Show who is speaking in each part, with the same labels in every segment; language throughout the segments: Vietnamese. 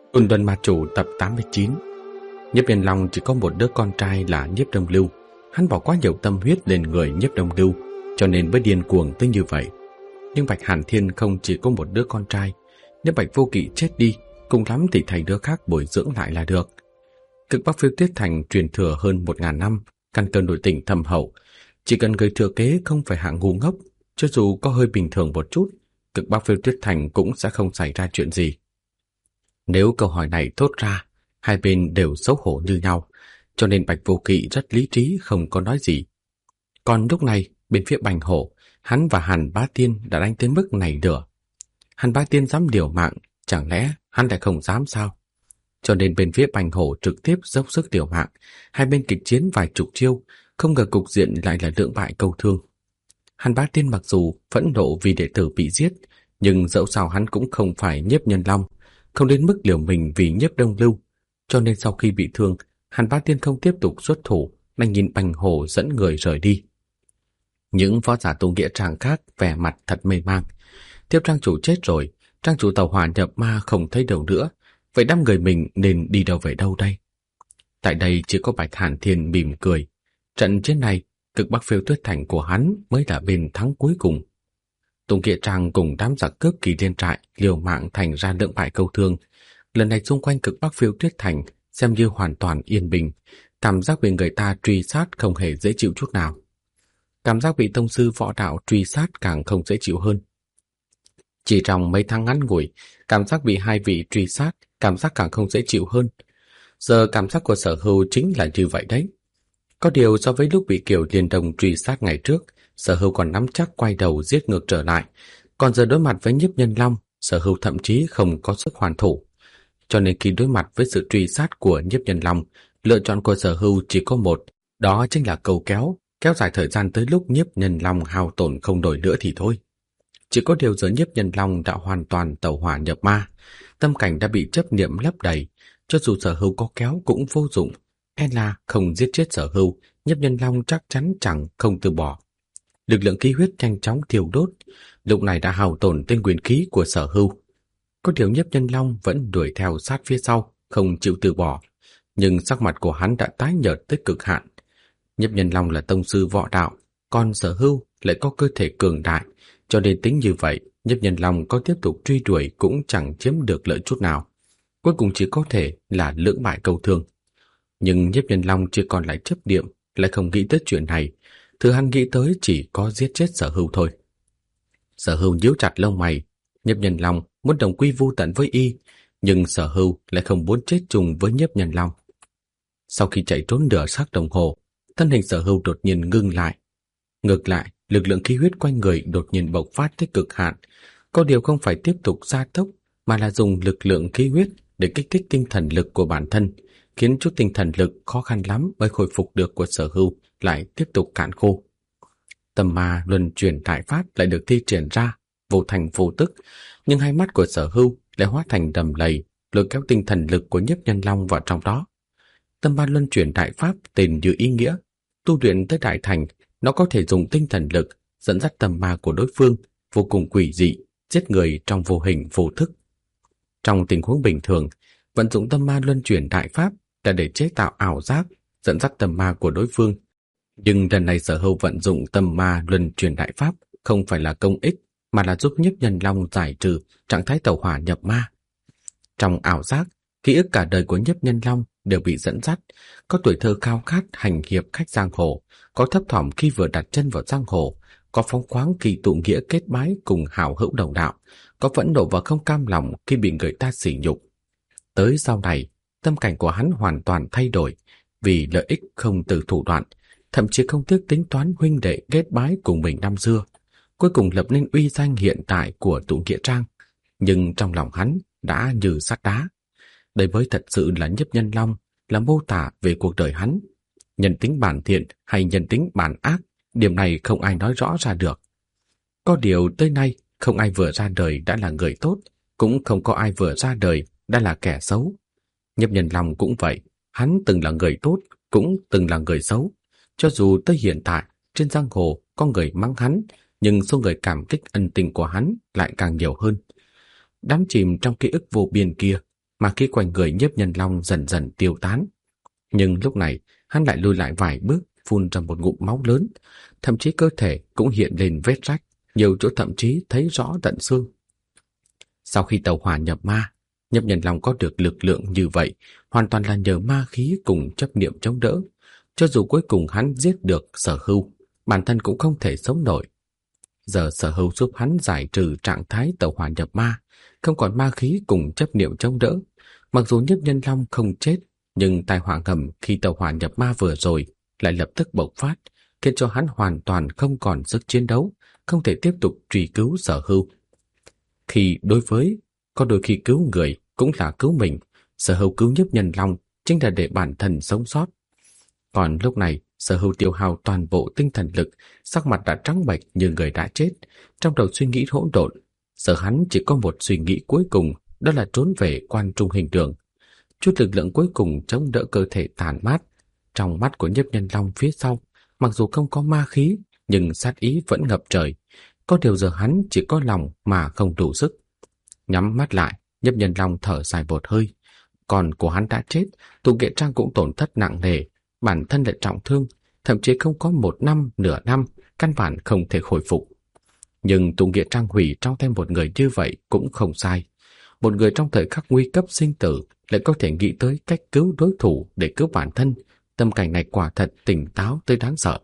Speaker 1: Ôn Tuần Ma Chủ tập 89. Nhiếp Nhân Long chỉ có một đứa con trai là Nhiếp Đông Lưu. Hắn bỏ quá nhiều tâm huyết lên người Nhiếp Đông Lưu, cho nên mới điên cuồng tới như vậy. Nhưng Bạch Hàn Thiên không chỉ có một đứa con trai. Nếu Bạch Vô Kỵ chết đi, cùng lắm thì thầy đứa khác bồi dưỡng lại là được. Cực Bắc Phiêu Tuyết Thành truyền thừa hơn 1000 năm, căn cơ nội tình thâm hậu. Chỉ cần người thừa kế không phải hạng ngu ngốc, cho dù có hơi bình thường một chút, Cực Bắc Phiêu Tuyết Thành cũng sẽ không xảy ra chuyện gì. Nếu câu hỏi này thốt ra, hai bên đều xấu hổ như nhau, cho nên Bạch Vô Kỵ rất lý trí không có nói gì. Còn lúc này, bên phía Bành Hổ, hắn và Hàn Bá Tiên đã đánh tới mức này lửa. Hàn Bá Tiên dám liều mạng, chẳng lẽ hắn lại không dám sao? Cho nên bên phía Bành Hổ trực tiếp dốc sức liều mạng, hai bên kịch chiến vài chục chiêu, không ngờ cục diện lại là lưỡng bại câu thương. Hàn Bá Tiên mặc dù phẫn nộ vì đệ tử bị giết, nhưng dẫu sao hắn cũng không phải Nhiếp Nhân Long, không đến mức liều mình vì Nhiếp Đông Lưu, cho nên sau khi bị thương, Hàn Bá Tiên không tiếp tục xuất thủ, đành nhìn Bành Hổ dẫn người rời đi. Những võ giả tu nghĩa trang khác vẻ mặt thật mê mang. Tiếp trang chủ chết rồi, trang chủ tàu hỏa nhập ma không thấy đâu nữa, vậy đám người mình nên đi đâu về đâu đây? Tại đây chỉ có Bạch Hàn Thiên mỉm cười. Trận chiến này, Cực Bắc Phiêu Tuyết Thành của hắn mới là bên thắng cuối cùng. Tùng Nghĩa Trang cùng đám giặc cướp Kỳ Liên trại liều mạng thành ra lưỡng bại câu thương. Lần này xung quanh Cực Bắc Phiêu Tuyết Thành xem như hoàn toàn yên bình, cảm giác bị người ta truy sát không hề dễ chịu chút nào. Cảm giác bị tông sư võ đạo truy sát càng không dễ chịu hơn. Chỉ trong mấy tháng ngắn ngủi, cảm giác bị hai vị truy sát, cảm giác càng không dễ chịu hơn. Giờ cảm giác của Sở Hưu chính là như vậy đấy. Có điều so với lúc bị Kiều Liên Đồng truy sát ngày trước, Sở Hưu còn nắm chắc quay đầu giết ngược trở lại. Còn giờ đối mặt với Nhiếp Nhân Long, Sở Hưu thậm chí không có sức hoàn thủ. Cho nên khi đối mặt với sự truy sát của Nhiếp Nhân Long, lựa chọn của Sở Hưu chỉ có một, đó chính là cầu kéo dài thời gian tới lúc Nhiếp Nhân Long hao tổn không nổi nữa thì thôi. Chỉ có điều giờ Nhiếp Nhân Long đã hoàn toàn tẩu hỏa nhập ma, tâm cảnh đã bị chấp niệm lấp đầy, cho dù Sở Hưu có kéo cũng vô dụng. E là không giết chết Sở Hưu, Nhiếp Nhân Long chắc chắn chẳng không từ bỏ. Lực lượng khí huyết nhanh chóng thiêu đốt, lúc này đã hao tổn tên quyền khí của Sở Hưu. Có điều Nhiếp Nhân Long vẫn đuổi theo sát phía sau, không chịu từ bỏ, nhưng sắc mặt của hắn đã tái nhợt tới cực hạn. Nhiếp Nhân Long là tông sư võ đạo, còn Sở Hưu lại có cơ thể cường đại, cho nên tính như vậy, Nhiếp Nhân Long có tiếp tục truy đuổi cũng chẳng chiếm được lợi chút nào. Cuối cùng chỉ có thể là lưỡng bại câu thương. Nhưng Nhiếp Nhân Long chưa còn lại chấp niệm, lại không nghĩ tới chuyện này. Thứ hắn nghĩ tới chỉ có giết chết Sở Hưu thôi. Sở Hưu nhíu chặt lông mày. Nhiếp Nhân Long muốn đồng quy vu tận với y, nhưng Sở Hưu lại không muốn chết chung với Nhiếp Nhân Long. Sau khi chạy trốn nửa khắc đồng hồ, thân hình Sở Hưu đột nhiên ngưng lại. Ngược lại, lực lượng khí huyết quanh người đột nhiên bộc phát tới cực hạn. Có điều không phải tiếp tục gia tốc, mà là dùng lực lượng khí huyết để kích thích tinh thần lực của bản thân, khiến chút tinh thần lực khó khăn lắm mới khôi phục được của Sở Hưu lại tiếp tục cạn khô. Tâm ma luân chuyển đại pháp lại được thi triển ra, vô thành vô tức, nhưng hai mắt của Sở Hưu lại hóa thành đầm lầy, lôi kéo tinh thần lực của Nhiếp Nhân Long vào trong đó. Tâm ma luân chuyển đại pháp tên như ý nghĩa, tu luyện tới đại thành, nó có thể dùng tinh thần lực dẫn dắt tâm ma của đối phương, vô cùng quỷ dị, giết người trong vô hình vô thức. Trong tình huống bình thường, vận dụng tâm ma luân chuyển đại pháp là để chế tạo ảo giác, dẫn dắt tâm ma của đối phương. Nhưng lần này Sở Hưu vận dụng tâm ma luân chuyển đại pháp không phải là công ích, mà là giúp Nhiếp Nhân Long giải trừ trạng thái tẩu hỏa nhập ma. Trong ảo giác, ký ức cả đời của Nhiếp Nhân Long đều bị dẫn dắt, có tuổi thơ khao khát hành hiệp khách giang hồ, có thấp thỏm khi vừa đặt chân vào giang hồ, có phóng khoáng khi tụ nghĩa kết bái cùng hảo hữu đồng đạo, có phẫn nộ và không cam lòng khi bị người ta sỉ nhục. Tới sau này, tâm cảnh của hắn hoàn toàn thay đổi, vì lợi ích không từ thủ đoạn, thậm chí không tiếc tính toán huynh đệ kết bái cùng mình năm xưa, cuối cùng lập nên uy danh hiện tại của Tụ Nghĩa Trang. Nhưng trong lòng hắn đã như sắt đá. Đây mới thật sự là Nhiếp Nhân Long, là mô tả về cuộc đời hắn. Nhân tính bản thiện hay nhân tính bản ác, điểm này không ai nói rõ ra được. Có điều tới nay, không ai vừa ra đời đã là người tốt, cũng không có ai vừa ra đời đã là kẻ xấu. Nhiếp Nhân Long cũng vậy, hắn từng là người tốt, cũng từng là người xấu. Cho dù tới hiện tại, trên giang hồ có người mắng hắn, nhưng số người cảm kích ân tình của hắn lại càng nhiều hơn. Đắm chìm trong ký ức vô biên kia, mà khí quanh người Nhiếp Nhân Long dần dần tiêu tán. Nhưng lúc này, hắn lại lùi lại vài bước, phun ra một ngụm máu lớn, thậm chí cơ thể cũng hiện lên vết rách, nhiều chỗ thậm chí thấy rõ tận xương. Sau khi tẩu hỏa nhập ma, Nhiếp Nhân Long có được lực lượng như vậy, hoàn toàn là nhờ ma khí cùng chấp niệm chống đỡ. Cho dù cuối cùng hắn giết được Sở Hưu, bản thân cũng không thể sống nổi. Giờ Sở Hưu giúp hắn giải trừ trạng thái tẩu hỏa nhập ma, không còn ma khí cùng chấp niệm chống đỡ. Mặc dù Nhiếp Nhân Long không chết, nhưng tai họa ngầm khi tẩu hỏa nhập ma vừa rồi lại lập tức bộc phát, khiến cho hắn hoàn toàn không còn sức chiến đấu, không thể tiếp tục truy cứu Sở Hưu. Có đôi khi cứu người cũng là cứu mình, Sở Hưu cứu Nhiếp Nhân Long chính là để bản thân sống sót. Còn lúc này, Sở Hưu tiêu hao toàn bộ tinh thần lực, sắc mặt đã trắng bệch như người đã chết, trong đầu suy nghĩ hỗn độn. Giờ hắn chỉ có một suy nghĩ cuối cùng, đó là trốn về Quan Trung Hình Đường. Chút lực lượng cuối cùng chống đỡ cơ thể tàn mát. Trong mắt của Nhiếp Nhân Long phía sau, mặc dù không có ma khí, nhưng sát ý vẫn ngập trời. Có điều giờ hắn chỉ có lòng mà không đủ sức. Nhắm mắt lại, Nhiếp Nhân Long thở dài một hơi. Còn của hắn đã chết, Tụ Nghĩa Trang cũng tổn thất nặng nề, bản thân lại trọng thương, thậm chí không có 1 năm, nửa năm, căn bản không thể khôi phục. Nhưng Tụ Nghĩa Trang hủy trong tay một người như vậy cũng không sai. Một người trong thời khắc nguy cấp sinh tử lại có thể nghĩ tới cách cứu đối thủ để cứu bản thân, tâm cảnh này quả thật tỉnh táo tới đáng sợ.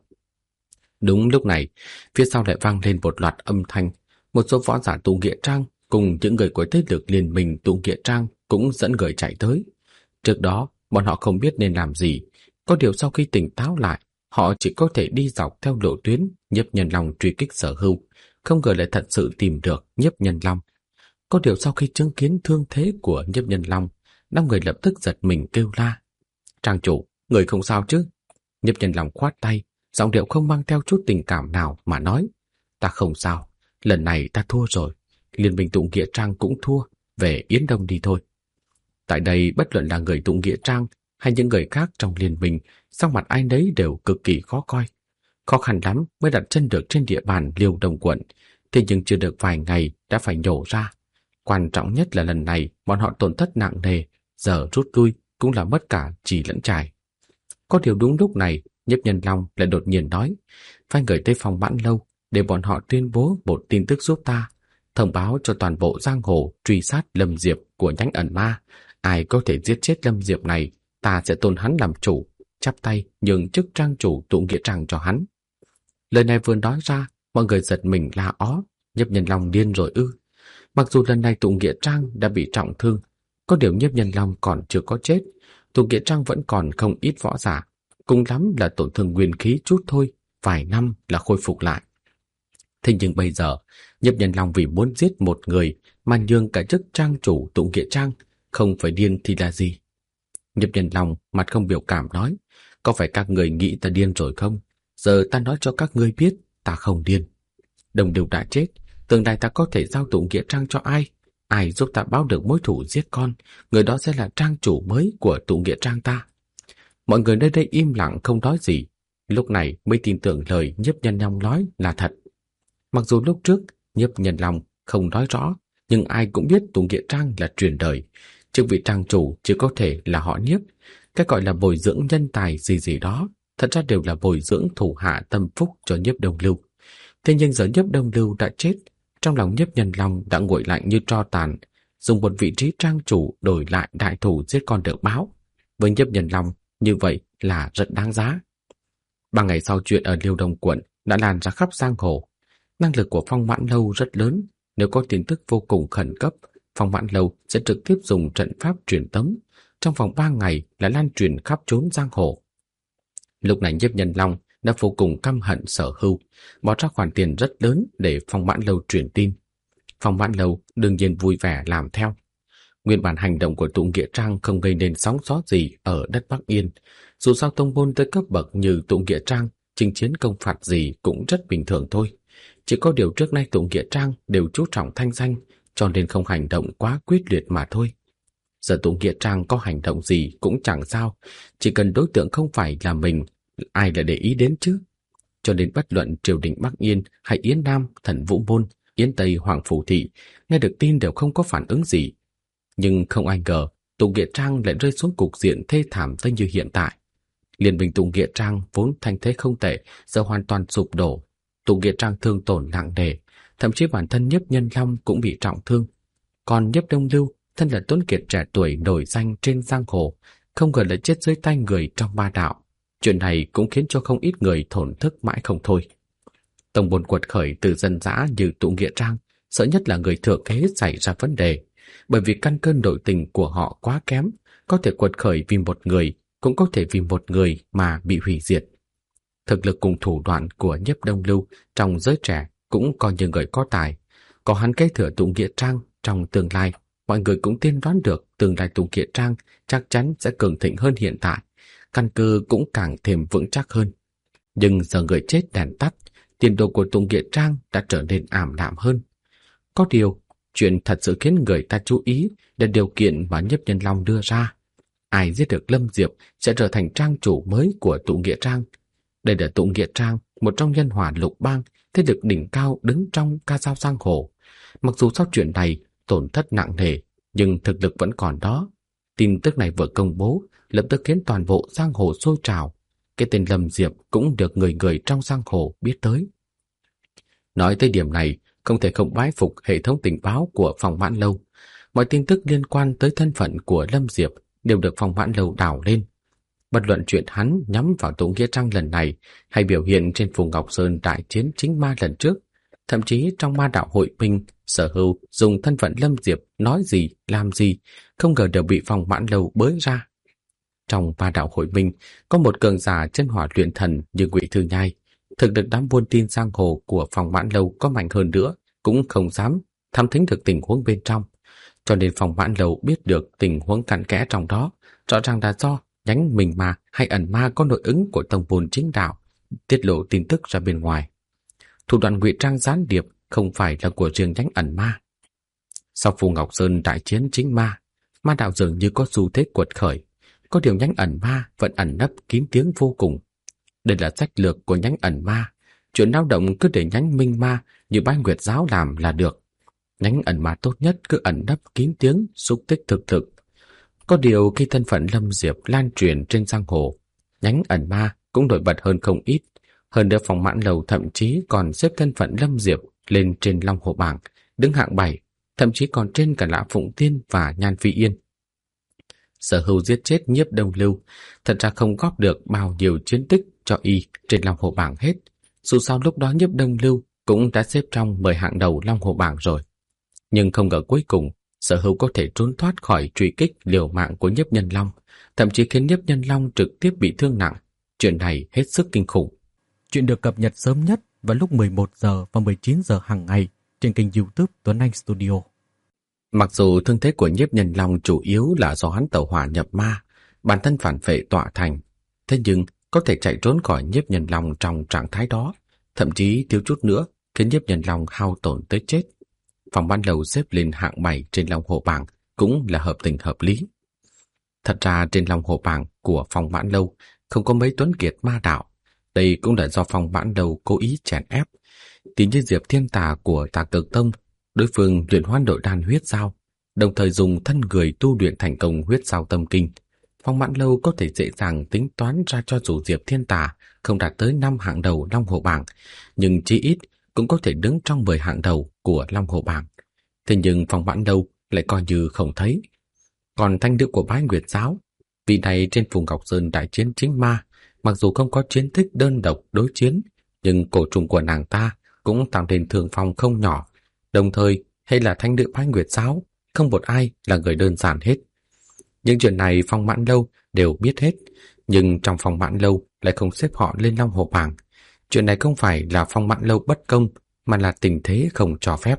Speaker 1: Đúng lúc này, phía sau lại vang lên một loạt âm thanh. Một số võ giả Tụ Nghĩa Trang cùng những người của thế lực liên minh Tụ Nghĩa Trang cũng dẫn người chạy tới. Trước đó, bọn họ không biết nên làm gì. Có điều sau khi tỉnh táo lại, họ chỉ có thể đi dọc theo lộ tuyến Nhiếp Nhân Long truy kích Sở Hưu, không ngờ lại thật sự tìm được Nhiếp Nhân Long. Có điều sau khi chứng kiến thương thế của Nhiếp Nhân Long, 5 người lập tức giật mình kêu la. Trang chủ, người không sao chứ? Nhiếp Nhân Long khoát tay, giọng điệu không mang theo chút tình cảm nào mà nói. Ta không sao, lần này ta thua rồi. Liên minh Tụ Nghĩa Trang cũng thua, về Yến Đông đi thôi. Tại đây bất luận là người Tụ Nghĩa Trang hay những người khác trong liên minh, sắc mặt ai nấy đều cực kỳ khó coi. Khó khăn lắm mới đặt chân được trên địa bàn Liêu Đông quận, thế nhưng chưa được vài ngày đã phải nhổ ra. Quan trọng nhất là lần này bọn họ tổn thất nặng nề, giờ rút lui cũng là mất cả chỉ lẫn trải. Có điều đúng lúc này, Nhiếp Nhân Long lại đột nhiên nói, phái người tới Phong Mãn Lâu để bọn họ tuyên bố một tin tức giúp ta, thông báo cho toàn bộ giang hồ truy sát Lâm Diệp của nhánh ẩn ma. Ai có thể giết chết Lâm Diệp này, ta sẽ tôn hắn làm chủ, chắp tay nhường chức trang chủ Tụ Nghĩa Trang cho hắn. Lời này vừa nói ra, mọi người giật mình la ó. Nhiếp Nhân Long điên rồi ư? Mặc dù lần này Tụ Nghĩa Trang đã bị trọng thương, có điều Nhiếp Nhân Long còn chưa có chết. Tụ Nghĩa Trang vẫn còn không ít võ giả, cùng lắm là tổn thương nguyên khí chút thôi, vài năm là khôi phục lại. Thế nhưng bây giờ, Nhiếp Nhân Long vì muốn giết một người mà nhường cả chức trang chủ Tụ Nghĩa Trang, không phải điên thì là gì? Nhiếp Nhân Long mặt không biểu cảm nói, có phải các người nghĩ ta điên rồi không? Giờ ta nói cho các ngươi biết, ta không điên. Đồng Lưu đã chết, tương lai ta có thể giao Tụ Nghĩa Trang cho ai? Ai giúp ta báo được mối thù giết con, người đó sẽ là trang chủ mới của Tụ Nghĩa Trang ta. Mọi người nơi đây im lặng không nói gì, lúc này mới tin tưởng lời Nhiếp Nhân Long nói là thật. Mặc dù lúc trước Nhiếp Nhân Long không nói rõ, nhưng ai cũng biết Tụ Nghĩa Trang là truyền đời, chức vị trang chủ chỉ có thể là họ Nhiếp. Cái gọi là bồi dưỡng nhân tài gì đó, thật ra đều là bồi dưỡng thủ hạ tâm phúc cho Nhiếp Đông Lưu. Thế nhưng giờ Nhiếp Đông Lưu đã chết, trong lòng Nhiếp Nhân Long đã nguội lạnh như tro tàn, dùng một vị trí trang chủ đổi lại đại thủ giết con được báo. Với Nhiếp Nhân Long, như vậy là rất đáng giá. 3 ngày sau, chuyện ở Liêu Đông quận đã lan ra khắp giang hồ. Năng lực của Phong Mãn Lâu rất lớn, nếu có tin tức vô cùng khẩn cấp, Phong Mãn Lâu sẽ trực tiếp dùng trận pháp truyền tống, trong vòng 3 ngày là lan truyền khắp chốn giang hồ. Lúc này Nhiếp Nhân Long đã vô cùng căm hận Sở Hưu, bỏ ra khoản tiền rất lớn để Phong Mãn Lâu truyền tin. Phong Mãn Lâu đương nhiên vui vẻ làm theo. Nguyên bản hành động của Tụ Nghĩa Trang không gây nên sóng gió gì ở đất Bắc Yên. Dù sao tông môn tới cấp bậc như Tụ Nghĩa Trang, chinh chiến công phạt gì cũng rất bình thường thôi. Chỉ có điều trước nay Tụ Nghĩa Trang đều chú trọng thanh danh, cho nên không hành động quá quyết liệt mà thôi. Giờ Tụ Nghĩa Trang có hành động gì cũng chẳng sao, chỉ cần đối tượng không phải là mình, ai lại để ý đến chứ. Cho nên bất luận triều đình Bắc Yên hay Yến Nam, Thần Vũ Môn, Yến Tây, Hoàng Phủ Thị, nghe được tin đều không có phản ứng gì. Nhưng không ai ngờ, Tụ Nghĩa Trang lại rơi xuống cục diện thê thảm tới như hiện tại. Liên minh Tụ Nghĩa Trang vốn thành thế không tệ, giờ hoàn toàn sụp đổ. Tụ Nghĩa Trang thương tổn nặng nề, thậm chí bản thân Nhiếp Nhân Long cũng bị trọng thương. Còn Nhiếp Đông Lưu, thân là tuấn kiệt trẻ tuổi nổi danh trên giang hồ, không ngờ lại chết dưới tay người trong ma đạo. Chuyện này cũng khiến cho không ít người thổn thức mãi không thôi. Tông môn quật khởi từ dân dã như Tụ Nghĩa Trang, sợ nhất là người thừa kế xảy ra vấn đề, bởi vì căn cơ nội tình của họ quá kém, có thể quật khởi vì một người, cũng có thể vì một người mà bị hủy diệt. Thực lực cùng thủ đoạn của Nhiếp Đông Lưu trong giới trẻ cũng coi như người có tài. Có hắn kế thừa Tụ Nghĩa Trang trong tương lai, mọi người cũng tiên đoán được tương lai Tụ Nghĩa Trang chắc chắn sẽ cường thịnh hơn hiện tại, căn cơ cũng càng thêm vững chắc hơn. Nhưng giờ người chết đèn tắt, tiền đồ của Tụ Nghĩa Trang đã trở nên ảm đạm hơn. Có điều, chuyện thật sự khiến người ta chú ý là điều kiện mà Nhiếp Nhân Long đưa ra. Ai giết được Lâm Diệp sẽ trở thành trang chủ mới của Tụ Nghĩa Trang. Đây là Tụ Nghĩa Trang, một trong nhân hỏa lục bang, thế lực đỉnh cao đứng trong ca dao giang hồ. Mặc dù sau chuyện này tổn thất nặng nề, nhưng thực lực vẫn còn đó. Tin tức này vừa công bố, lập tức khiến toàn bộ giang hồ sôi trào. Cái tên Lâm Diệp cũng được người người trong giang hồ biết tới. Nói tới điểm này, không thể không bái phục hệ thống tình báo của Phong Mãn Lâu. Mọi tin tức liên quan tới thân phận của Lâm Diệp đều được Phong Mãn Lâu đào lên. Bất luận chuyện hắn nhắm vào Tụ Nghĩa Trang lần này hay biểu hiện trên Phù Ngọc Sơn đại chiến chính ma lần trước, thậm chí trong ma đạo hội minh, Sở Hưu dùng thân phận Lâm Diệp nói gì, làm gì, không ngờ đều bị Phong Mãn Lâu bới ra. Trong ma đạo hội minh có một cường giả chân hỏa luyện thần như Ngụy Thư Nhai. Thực lực đám buôn tin giang hồ của Phong Mãn Lâu có mạnh hơn nữa, cũng không dám thăm thính được tình huống bên trong. Cho nên Phong Mãn Lâu biết được tình huống cặn kẽ trong đó, rõ ràng là do nhánh Minh Ma hay ẩn ma có nội ứng của tông môn chính đạo, tiết lộ tin tức ra bên ngoài. Thủ đoạn ngụy trang gián điệp không phải là của riêng nhánh ẩn ma. Sau Phù Ngọc Sơn đại chiến chính ma, ma đạo dường như có xu thế quật khởi, có điều nhánh ẩn ma vẫn ẩn nấp kín tiếng vô cùng. Đây là sách lược của nhánh ẩn ma, chuyện náo động cứ để nhánh Minh Ma như Bái Nguyệt giáo làm là được. Nhánh ẩn ma tốt nhất cứ ẩn nấp kín tiếng, xúc tích thực thực. Có điều khi thân phận Lâm Diệp lan truyền trên giang hồ, nhánh ẩn ma cũng nổi bật hơn không ít. Hơn nữa Phong Mãn Lâu thậm chí còn xếp thân phận Lâm Diệp lên trên Long Hồ bảng, đứng hạng 7, thậm chí còn trên cả Lã Phụng Tiên và Nhan Phi Yên. Sở Hưu giết chết Nhiếp Đông Lưu, thật ra không góp được bao nhiêu chiến tích cho y trên Long Hồ bảng hết. Dù sao lúc đó Nhiếp Đông Lưu cũng đã xếp trong 10 hạng đầu Long Hồ bảng rồi. Nhưng không ngờ cuối cùng Sở Hưu có thể trốn thoát khỏi truy kích liều mạng của Nhiếp Nhân Long, thậm chí khiến Nhiếp Nhân Long trực tiếp bị thương nặng. Chuyện này hết sức kinh khủng.
Speaker 2: Chuyện được cập nhật sớm nhất vào lúc 11 giờ và 19 giờ hàng ngày trên kênh YouTube Tuấn Anh Studio.
Speaker 1: Mặc dù thương thế của Nhiếp Nhân Long chủ yếu là do hắn tẩu hỏa nhập ma, bản thân phản phệ tọa thành, thế nhưng có thể chạy trốn khỏi Nhiếp Nhân Long trong trạng thái đó, thậm chí thiếu chút nữa khiến Nhiếp Nhân Long hao tổn tới chết. Phong Mãn Lâu xếp lên hạng 7 trên Long Hồ bảng cũng là hợp tình hợp lý. Thật ra trên Long Hồ bảng của Phong Mãn Lâu không có mấy tuấn kiệt ma đạo, đây cũng là do Phong Mãn Lâu cố ý chèn ép. Tỷ như Diệp Thiên Tà của Tà Cực Tông, đối phương luyện hoán nội đan huyết dao, đồng thời dùng thân người tu luyện thành công huyết dao tâm kinh. Phong Mãn Lâu có thể dễ dàng tính toán ra cho dù Diệp Thiên Tà không đạt tới 5 hạng đầu Long Hồ bảng, nhưng chí ít cũng có thể đứng trong 10 hạng đầu của Long Hồ bảng. Thế nhưng Phong Mãn Lâu lại coi như không thấy. Còn thanh nữ của Bái Nguyệt giáo, vị này trên Phù Ngọc Sơn đại chiến chính ma, mặc dù không có chiến tích đơn độc đối chiến, nhưng cổ trùng của nàng ta cũng tạo nên thương phong không nhỏ. Đồng thời, hay là thanh nữ Bái Nguyệt giáo, không một ai là người đơn giản hết. Những chuyện này Phong Mãn Lâu đều biết hết, nhưng trong Phong Mãn Lâu lại không xếp họ lên Long Hồ bảng. Chuyện này không phải là Phong Mãn Lâu bất công, mà là tình thế không cho phép.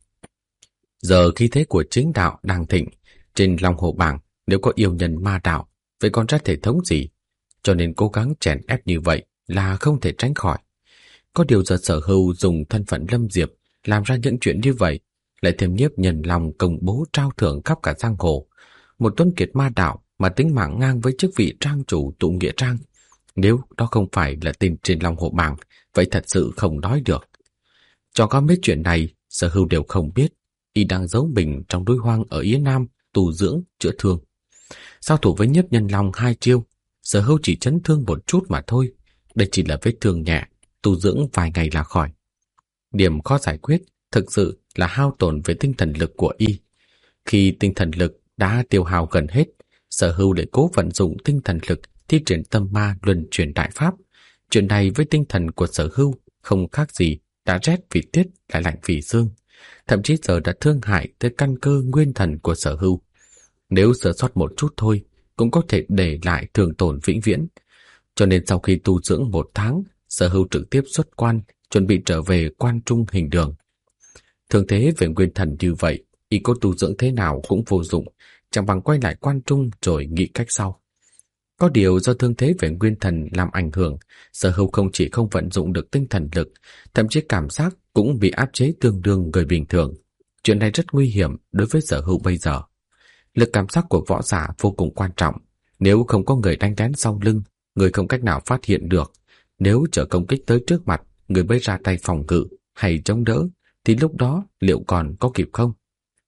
Speaker 1: Giờ khí thế của chính đạo đang thịnh, trên Long Hồ bảng nếu có yêu nhân ma đạo, vậy còn ra thể thống gì? Cho nên cố gắng chèn ép như vậy là không thể tránh khỏi. Có điều giờ Sở Hưu dùng thân phận Lâm Diệp làm ra những chuyện như vậy, lại thêm Nhiếp Nhân Long công bố trao thưởng khắp cả giang hồ. Một tuấn kiệt ma đạo mà tính mạng ngang với chức vị trang chủ Tụ Nghĩa Trang. Nếu đó không phải là tin trên Long Hồ bảng, vậy thật sự không nói được. Cho có mấy chuyện này, Sở Hưu đều không biết. Y đang giấu mình trong núi hoang ở Yến Nam, tu dưỡng, chữa thương. Giao thủ với Nhiếp Nhân Long 2 chiêu, Sở Hưu chỉ chấn thương một chút mà thôi. Đây chỉ là vết thương nhẹ, tu dưỡng vài ngày là khỏi. Điểm khó giải quyết thực sự là hao tổn về tinh thần lực của y. Khi tinh thần lực đã tiêu hao gần hết, Sở Hưu để cố vận dụng tinh thần lực thi triển tâm ma luân chuyển đại pháp. Chuyện này với tinh thần của Sở Hưu không khác gì đã rét vì tuyết lại lạnh vì xương, thậm chí giờ đã thương hại tới căn cơ nguyên thần của Sở Hưu. Nếu sơ sót một chút thôi cũng có thể để lại thương tổn vĩnh viễn. Cho nên sau khi tu dưỡng 1 tháng, Sở Hưu trực tiếp xuất quan, chuẩn bị trở về Quan Trung Hình Đường. Thương thế về nguyên thần như vậy, y có tu dưỡng thế nào cũng vô dụng, chẳng bằng quay lại Quan Trung rồi nghĩ cách sau. Có điều do thương thế về nguyên thần làm ảnh hưởng, Sở Hưu không chỉ không vận dụng được tinh thần lực, thậm chí cảm giác cũng bị áp chế tương đương người bình thường. Chuyện này rất nguy hiểm đối với Sở Hưu bây giờ. Lực cảm giác của võ giả vô cùng quan trọng. Nếu không có người đánh lén sau lưng, người không cách nào phát hiện được. Nếu trở công kích tới trước mặt, người mới ra tay phòng ngự hay chống đỡ, thì lúc đó liệu còn có kịp không?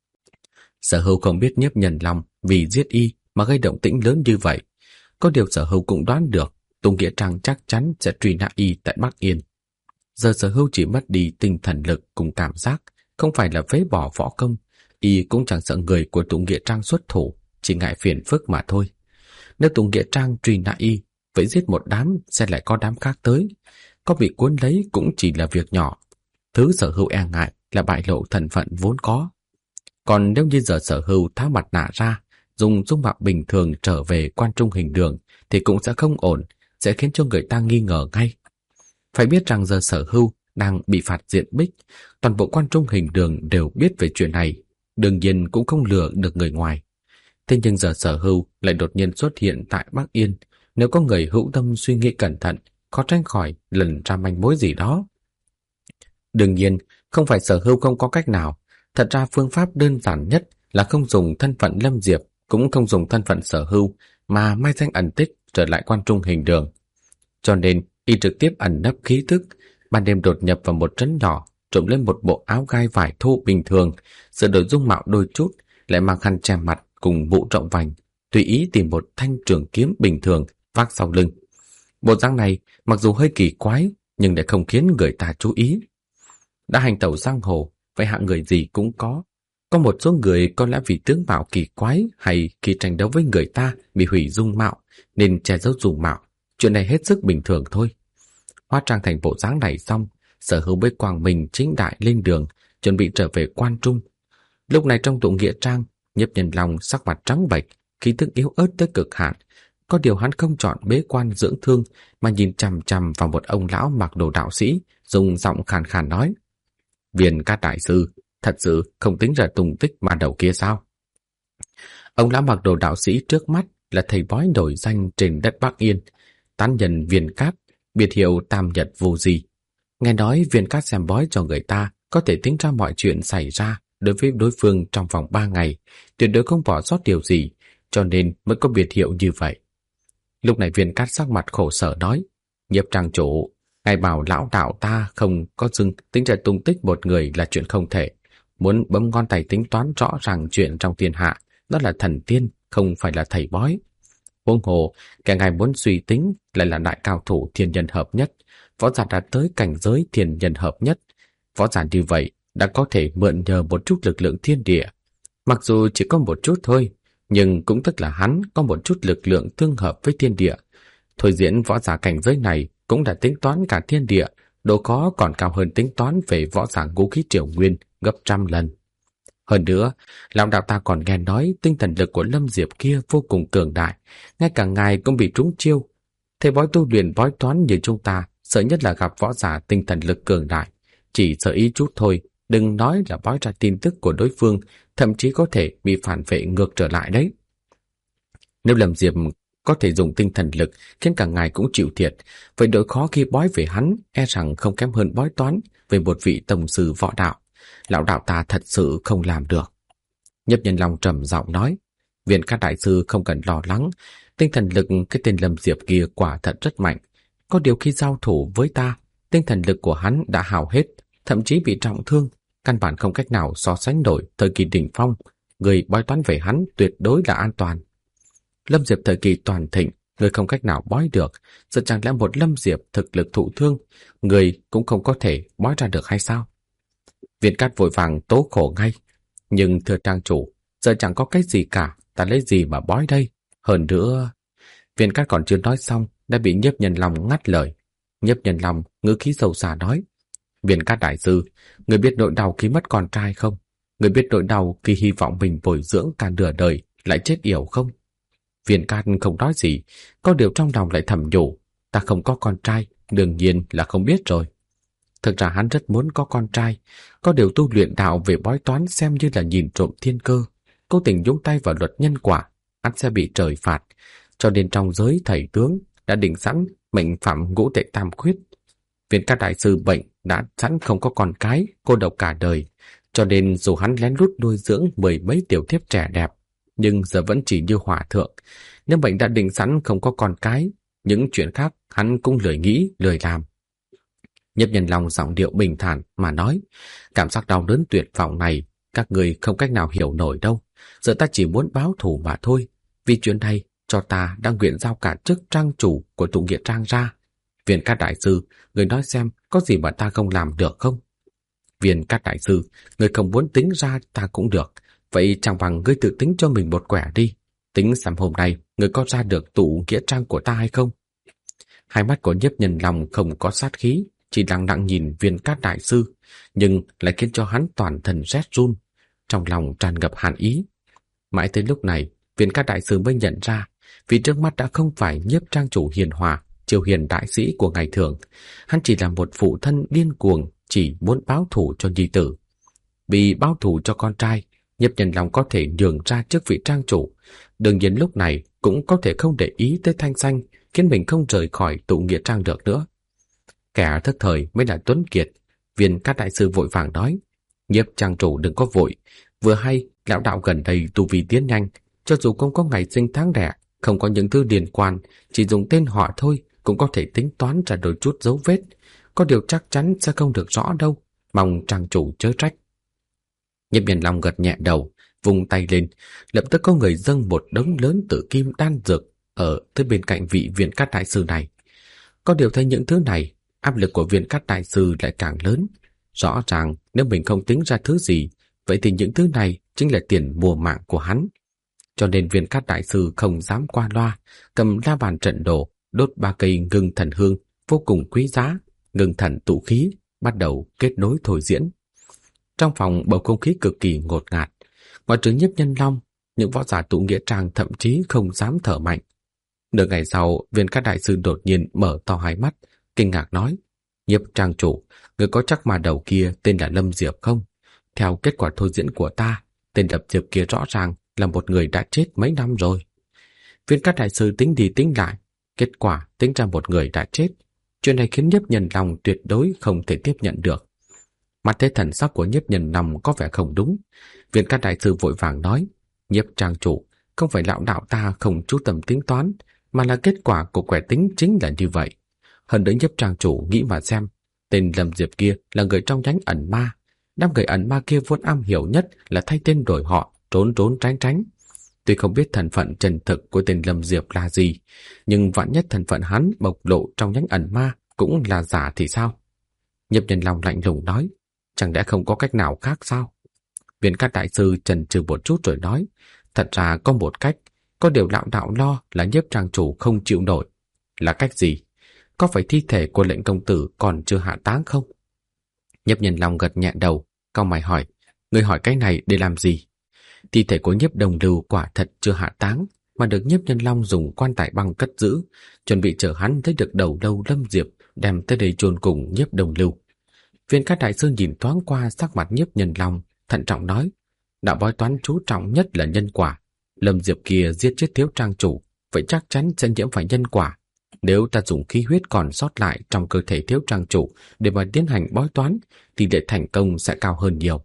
Speaker 1: Sở Hưu không biết Nhiếp Nhân Long vì giết y mà gây động tĩnh lớn như vậy. Có điều Sở Hưu cũng đoán được Tùng Nghĩa Trang chắc chắn sẽ truy nã y tại Bắc Yên. Giờ Sở Hưu chỉ mất đi tinh thần lực cùng cảm giác, không phải là phế bỏ võ công. Y cũng chẳng sợ người của Tùng Nghĩa Trang xuất thủ, chỉ ngại phiền phức mà thôi. Nếu Tùng Nghĩa Trang truy nã y, vậy giết một đám sẽ lại có đám khác tới. Có bị cuốn lấy cũng chỉ là việc nhỏ. Thứ Sở Hưu e ngại là bại lộ thân phận vốn có. Còn nếu như giờ Sở Hưu tháo mặt nạ ra, dùng dung mạo bình thường trở về Quan Trung Hình Đường thì cũng sẽ không ổn, sẽ khiến cho người ta nghi ngờ ngay. Phải biết rằng giờ Sở Hưu đang bị phạt diện bích, toàn bộ Quan Trung Hình Đường đều biết về chuyện này, đương nhiên cũng không lừa được người ngoài. Thế nhưng giờ Sở Hưu lại đột nhiên xuất hiện tại Bắc Yên, nếu có người hữu tâm suy nghĩ cẩn thận, khó tránh khỏi lần ra manh mối gì đó. Đương nhiên, không phải Sở Hưu không có cách nào. Thật ra phương pháp đơn giản nhất là không dùng thân phận Lâm Diệp, cũng không dùng thân phận Sở Hưu, mà mai danh ẩn tích trở lại Quan Trung Hình Đường. Cho nên, y trực tiếp ẩn nấp khí tức, ban đêm đột nhập vào một trấn nhỏ, trộm lên một bộ áo gai vải thô bình thường, sửa đổi dung mạo đôi chút, lại mang khăn che mặt cùng mũ rộng vành, tùy ý tìm một thanh trường kiếm bình thường vác sau lưng. Bộ dáng này mặc dù hơi kỳ quái, nhưng lại không khiến người ta chú ý. Đã hành tẩu giang hồ, vậy hạng người gì cũng có. Có một số người có lẽ vì tướng mạo kỳ quái hay khi tranh đấu với người ta bị hủy dung mạo nên che giấu dung mạo. Chuyện này hết sức bình thường thôi. Hóa trang thành bộ dáng này xong, Sở Hưu với quang minh chính đại lên đường, chuẩn bị trở về Quan Trung. Lúc này trong Tụng Nghĩa Trang, Nhiếp Nhân Long sắc mặt trắng bệch, khí tức yếu ớt tới cực hạn. Có điều hắn không chọn bế quan dưỡng thương mà nhìn chằm chằm vào một ông lão mặc đồ đạo sĩ, dùng giọng khàn khàn nói: Viên Cát đại sư, thật sự không tính ra tung tích ban đầu kia sao? Ông lão mặc đồ đạo sĩ trước mắt là thầy bói nổi danh trên đất Bắc Yên, tán nhân Viên Cát, biệt hiệu Tam Nhật Vô Di. Nghe nói Viên Cát xem bói cho người ta có thể tính ra mọi chuyện xảy ra đối với đối phương trong vòng 3 ngày, tuyệt đối không bỏ sót điều gì, cho nên mới có biệt hiệu như vậy. Lúc này Viên Cát sắc mặt khổ sở nói: Nhiếp trang chủ, ngài bảo lão đạo ta không có dừng tính ra tung tích một người là chuyện không thể. Muốn bấm ngón tay tính toán rõ ràng chuyện trong thiên hạ, đó là thần tiên, không phải là thầy bói. Huống hồ, kẻ ngài muốn suy tính lại là đại cao thủ thiên nhân hợp nhất, võ giả đã tới cảnh giới thiên nhân hợp nhất. Võ giả như vậy đã có thể mượn nhờ một chút lực lượng thiên địa. Mặc dù chỉ có một chút thôi, nhưng cũng tức là hắn có một chút lực lượng tương hợp với thiên địa. Thôi diễn võ giả cảnh giới này cũng đã tính toán cả thiên địa, độ khó còn cao hơn tính toán về võ giả ngũ khí triều nguyên gấp 100 lần. Hơn nữa, lão đạo ta còn nghe nói tinh thần lực của Lâm Diệp kia vô cùng cường đại, ngay cả ngài cũng bị trúng chiêu. Thầy bói tu luyện bói toán như chúng ta, sợ nhất là gặp võ giả tinh thần lực cường đại. Chỉ sợ ý chút thôi, đừng nói là bói ra tin tức của đối phương, thậm chí có thể bị phản vệ ngược trở lại đấy. Nếu Lâm Diệp có thể dùng tinh thần lực khiến cả ngài cũng chịu thiệt, vậy độ khó khi bói về hắn e rằng không kém hơn bói toán về một vị tổng sư võ đạo. Lão đạo ta thật sự không làm được. Nhiếp Nhân Long trầm giọng nói: Viên Cát đại sư không cần lo lắng, tinh thần lực cái tên Lâm Diệp kia quả thật rất mạnh. Có điều khi giao thủ với ta, tinh thần lực của hắn đã hao hết, thậm chí bị trọng thương, căn bản không cách nào so sánh nổi thời kỳ đỉnh phong. Người bói toán về hắn tuyệt đối là an toàn. Lâm Diệp thời kỳ toàn thịnh, người không cách nào bói được, giờ chẳng lẽ một Lâm Diệp thực lực thụ thương, người cũng không có thể bói ra được hay sao? Viên Cát vội vàng tố khổ ngay. Nhưng thưa trang chủ, giờ chẳng có cái gì cả, ta lấy gì mà bói đây? Hơn nữa... Viên Cát còn chưa nói xong, đã bị Nhiếp Nhân Long ngắt lời. Nhiếp Nhân Long ngữ khí sâu xa nói: Viên Cát đại sư, người biết nỗi đau khi mất con trai không? Người biết nỗi đau khi hy vọng mình bồi dưỡng cả nửa đời lại chết yểu không? Viên Cát không nói gì, có điều trong lòng lại thầm nhủ: ta không có con trai, đương nhiên là không biết rồi. Thực ra hắn rất muốn có con trai, có điều tu luyện đạo về bói toán xem như là nhìn trộm thiên cơ, cố tình nhúng tay vào luật nhân quả, hắn sẽ bị trời phạt, cho nên trong giới thầy tướng đã định sẵn mệnh phạm ngũ tệ tam khuyết. Viên Cát đại sư bệnh đã sẵn không có con cái, cô độc cả đời, cho nên dù hắn lén lút nuôi dưỡng 10 mấy tiểu thiếp trẻ đẹp, nhưng giờ vẫn chỉ như hòa thượng. Nếu bệnh đã định sẵn không có con cái, những chuyện khác hắn cũng lười nghĩ, lười làm. Nhiếp Nhân Long giọng điệu bình thản mà nói: cảm giác đau đớn tuyệt vọng này các người không cách nào hiểu nổi đâu. Giờ ta chỉ muốn báo thù mà thôi. Vì chuyện này cho ta đang nguyện giao cả chức trang chủ của tụ nghĩa trang ra. Viên Cát đại sư, người nói xem có gì mà ta không làm được không? Viên Cát đại sư, người không muốn tính ra ta cũng được. Vậy chẳng bằng ngươi tự tính cho mình một quẻ đi. Tính xem hôm nay người có ra được tụ nghĩa trang của ta hay không? Hai mắt của Nhiếp Nhân Long không có sát khí, chỉ lặng lặng nhìn Viên Cát đại sư, nhưng lại khiến cho hắn toàn thân rét run, trong lòng tràn ngập hàn ý. Mãi tới lúc này, Viên Cát đại sư mới nhận ra, vì trước mắt đã không phải Nhiếp trang chủ hiền hòa, triều hiền đại sĩ của ngày thường, hắn chỉ là một phụ thân điên cuồng, chỉ muốn báo thù cho nhi tử. Vì báo thù cho con trai, Nhiếp Nhân Long có thể nhường ra chức vị trang chủ, đương nhiên lúc này cũng có thể không để ý tới thanh danh, khiến mình không rời khỏi tụ nghĩa trang được nữa. Kẻ thất thời mới là tuấn kiệt. Viên Cát đại sư vội vàng nói: Nhiếp trang chủ đừng có vội, vừa hay lão đạo gần đây tu vi tiến nhanh, cho dù không có ngày sinh tháng đẻ, không có những thứ liên quan, chỉ dùng tên họ thôi cũng có thể tính toán ra đôi chút dấu vết, có điều chắc chắn sẽ không được rõ đâu, mong trang chủ chớ trách. Nhiếp Nhân Long gật nhẹ đầu, vung tay lên, lập tức có người dâng một đống lớn tử kim đan dược ở tới bên cạnh vị Viên Cát đại sư này. Có điều thấy những thứ này, áp lực của Viên Cát đại sư lại càng lớn. Rõ ràng nếu mình không tính ra thứ gì, vậy thì những thứ này chính là tiền mua mạng của hắn. Cho nên Viên Cát đại sư không dám qua loa, cầm la bàn trận đồ, đốt 3 cây ngưng thần hương vô cùng quý giá, ngưng thần tụ khí, bắt đầu kết nối thôi diễn. Trong phòng bầu không khí cực kỳ ngột ngạt, ngoại trừ Nhiếp Nhân Long, những võ giả tụ nghĩa trang thậm chí không dám thở mạnh. Nửa ngày sau, Viên Cát đại sư đột nhiên mở to hai mắt, kinh ngạc nói: Nhiếp trang chủ, người có chắc mà đầu kia tên là Lâm Diệp không? Theo kết quả thôi diễn của ta, tên Lâm Diệp kia rõ ràng là một người đã chết mấy năm rồi. Viên Cát đại sư tính đi tính lại, kết quả tính ra một người đã chết. Chuyện này khiến Nhiếp Nhân Long tuyệt đối không thể tiếp nhận được. Mặt thấy thần sắc của Nhiếp Nhân Long có vẻ không đúng, Viên Cát đại sư vội vàng nói: Nhiếp trang chủ, không phải lão đạo ta không chú tâm tính toán, mà là kết quả của quẻ tính chính là như vậy. Hơn nữa Nhiếp trang chủ nghĩ mà xem, tên Lâm Diệp kia là người trong nhánh ẩn ma. Đám người ẩn ma kia vốn am hiểu nhất là thay tên đổi họ, trốn trốn tránh tránh. Tuy không biết thân phận chân thực của tên Lâm Diệp là gì, nhưng vạn nhất thân phận hắn bộc lộ trong nhánh ẩn ma cũng là giả thì sao? Nhiếp Nhân Long lạnh lùng nói: chẳng lẽ không có cách nào khác sao? Viên Cát đại sư chần chừ một chút rồi nói: thật ra có một cách, có điều lão đạo lo là Nhiếp trang chủ không chịu nổi. Là cách gì? Có phải thi thể của lệnh công tử còn chưa hạ táng không? Nhiếp Nhân Long gật nhẹ đầu, cau mày hỏi: người hỏi cái này để làm gì? Thi thể của Nhiếp Đồng Lưu quả thật chưa hạ táng, mà được Nhiếp Nhân Long dùng quan tài băng cất giữ, chuẩn bị chở hắn tới được đầu lâu Lâm Diệp, đem tới đây chôn cùng Nhiếp Đồng Lưu. Viên Cát đại sư nhìn thoáng qua sắc mặt Nhiếp Nhân Long, thận trọng nói: đạo bói toán chú trọng nhất là nhân quả. Lâm Diệp kia giết chết thiếu trang chủ, vậy chắc chắn sẽ nhiễm phải nhân quả. Nếu ta dùng khí huyết còn sót lại trong cơ thể thiếu trang chủ để mà tiến hành bói toán, thì tỷ lệ thành công sẽ cao hơn nhiều.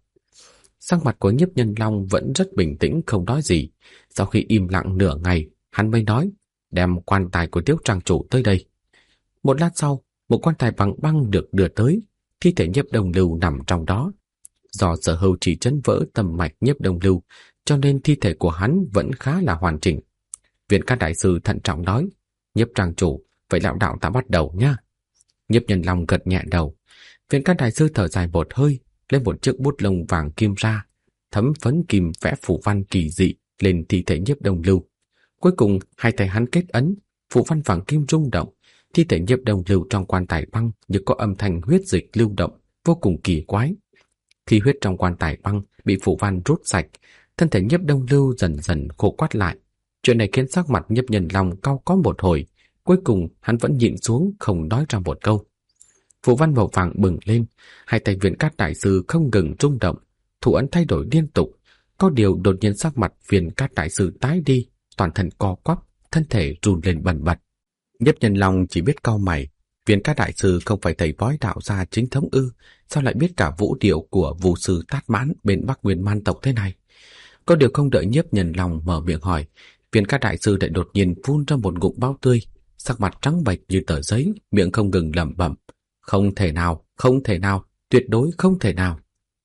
Speaker 1: Sắc mặt của Nhiếp Nhân Long vẫn rất bình tĩnh, không nói gì. Sau khi im lặng nửa ngày, hắn mới nói: đem quan tài của thiếu trang chủ tới đây. Một lát sau, một quan tài bằng băng được đưa tới, thi thể Nhiếp Đồng Lưu nằm trong đó. Do Sở Hưu chỉ chấn vỡ tâm mạch Nhiếp Đồng Lưu, cho nên thi thể của hắn vẫn khá là hoàn chỉnh. Viên Cát đại sư thận trọng nói, Nhiếp trang chủ, vậy lão đạo ta bắt đầu nhá. Nhiếp Nhân Long gật nhẹ đầu. Viên Cát đại sư thở dài một hơi, lấy một chiếc bút lông vàng kim ra, thấm phấn kim vẽ phù văn kỳ dị lên thi thể Nhiếp Đông Lưu. Cuối cùng hai tay hắn kết ấn, phù văn vàng kim rung động, thi thể Nhiếp Đông Lưu trong quan tài băng như có âm thanh huyết dịch lưu động, vô cùng kỳ quái. Khi huyết trong quan tài băng bị phù văn rút sạch, thân thể Nhiếp Đông Lưu dần dần khô quắt lại. Chuyện này khiến sắc mặt Nhiếp Nhân Long cau có một hồi, cuối cùng hắn vẫn nhịn xuống không nói ra một câu. Phù văn màu vàng bừng lên, hai tay Viên Cát đại sư không ngừng rung động, thủ ấn thay đổi liên tục. Có điều đột nhiên sắc mặt Viên Cát đại sư tái đi, toàn thân co quắp, thân thể run lên bần bật. Nhiếp Nhân Long chỉ biết cau mày, Viên Cát đại sư không phải thầy bói đạo gia chính thống ư? Sao lại biết cả vũ điệu của Vu sư Tát Mãn bên Bắc Nguyên Man tộc thế này? Có điều không đợi Nhiếp Nhân Long mở miệng hỏi, Viên Cát đại sư lại đột nhiên phun ra một ngụm máu tươi, sắc mặt trắng bệch như tờ giấy, miệng không ngừng lẩm bẩm, không thể nào, không thể nào, tuyệt đối không thể nào.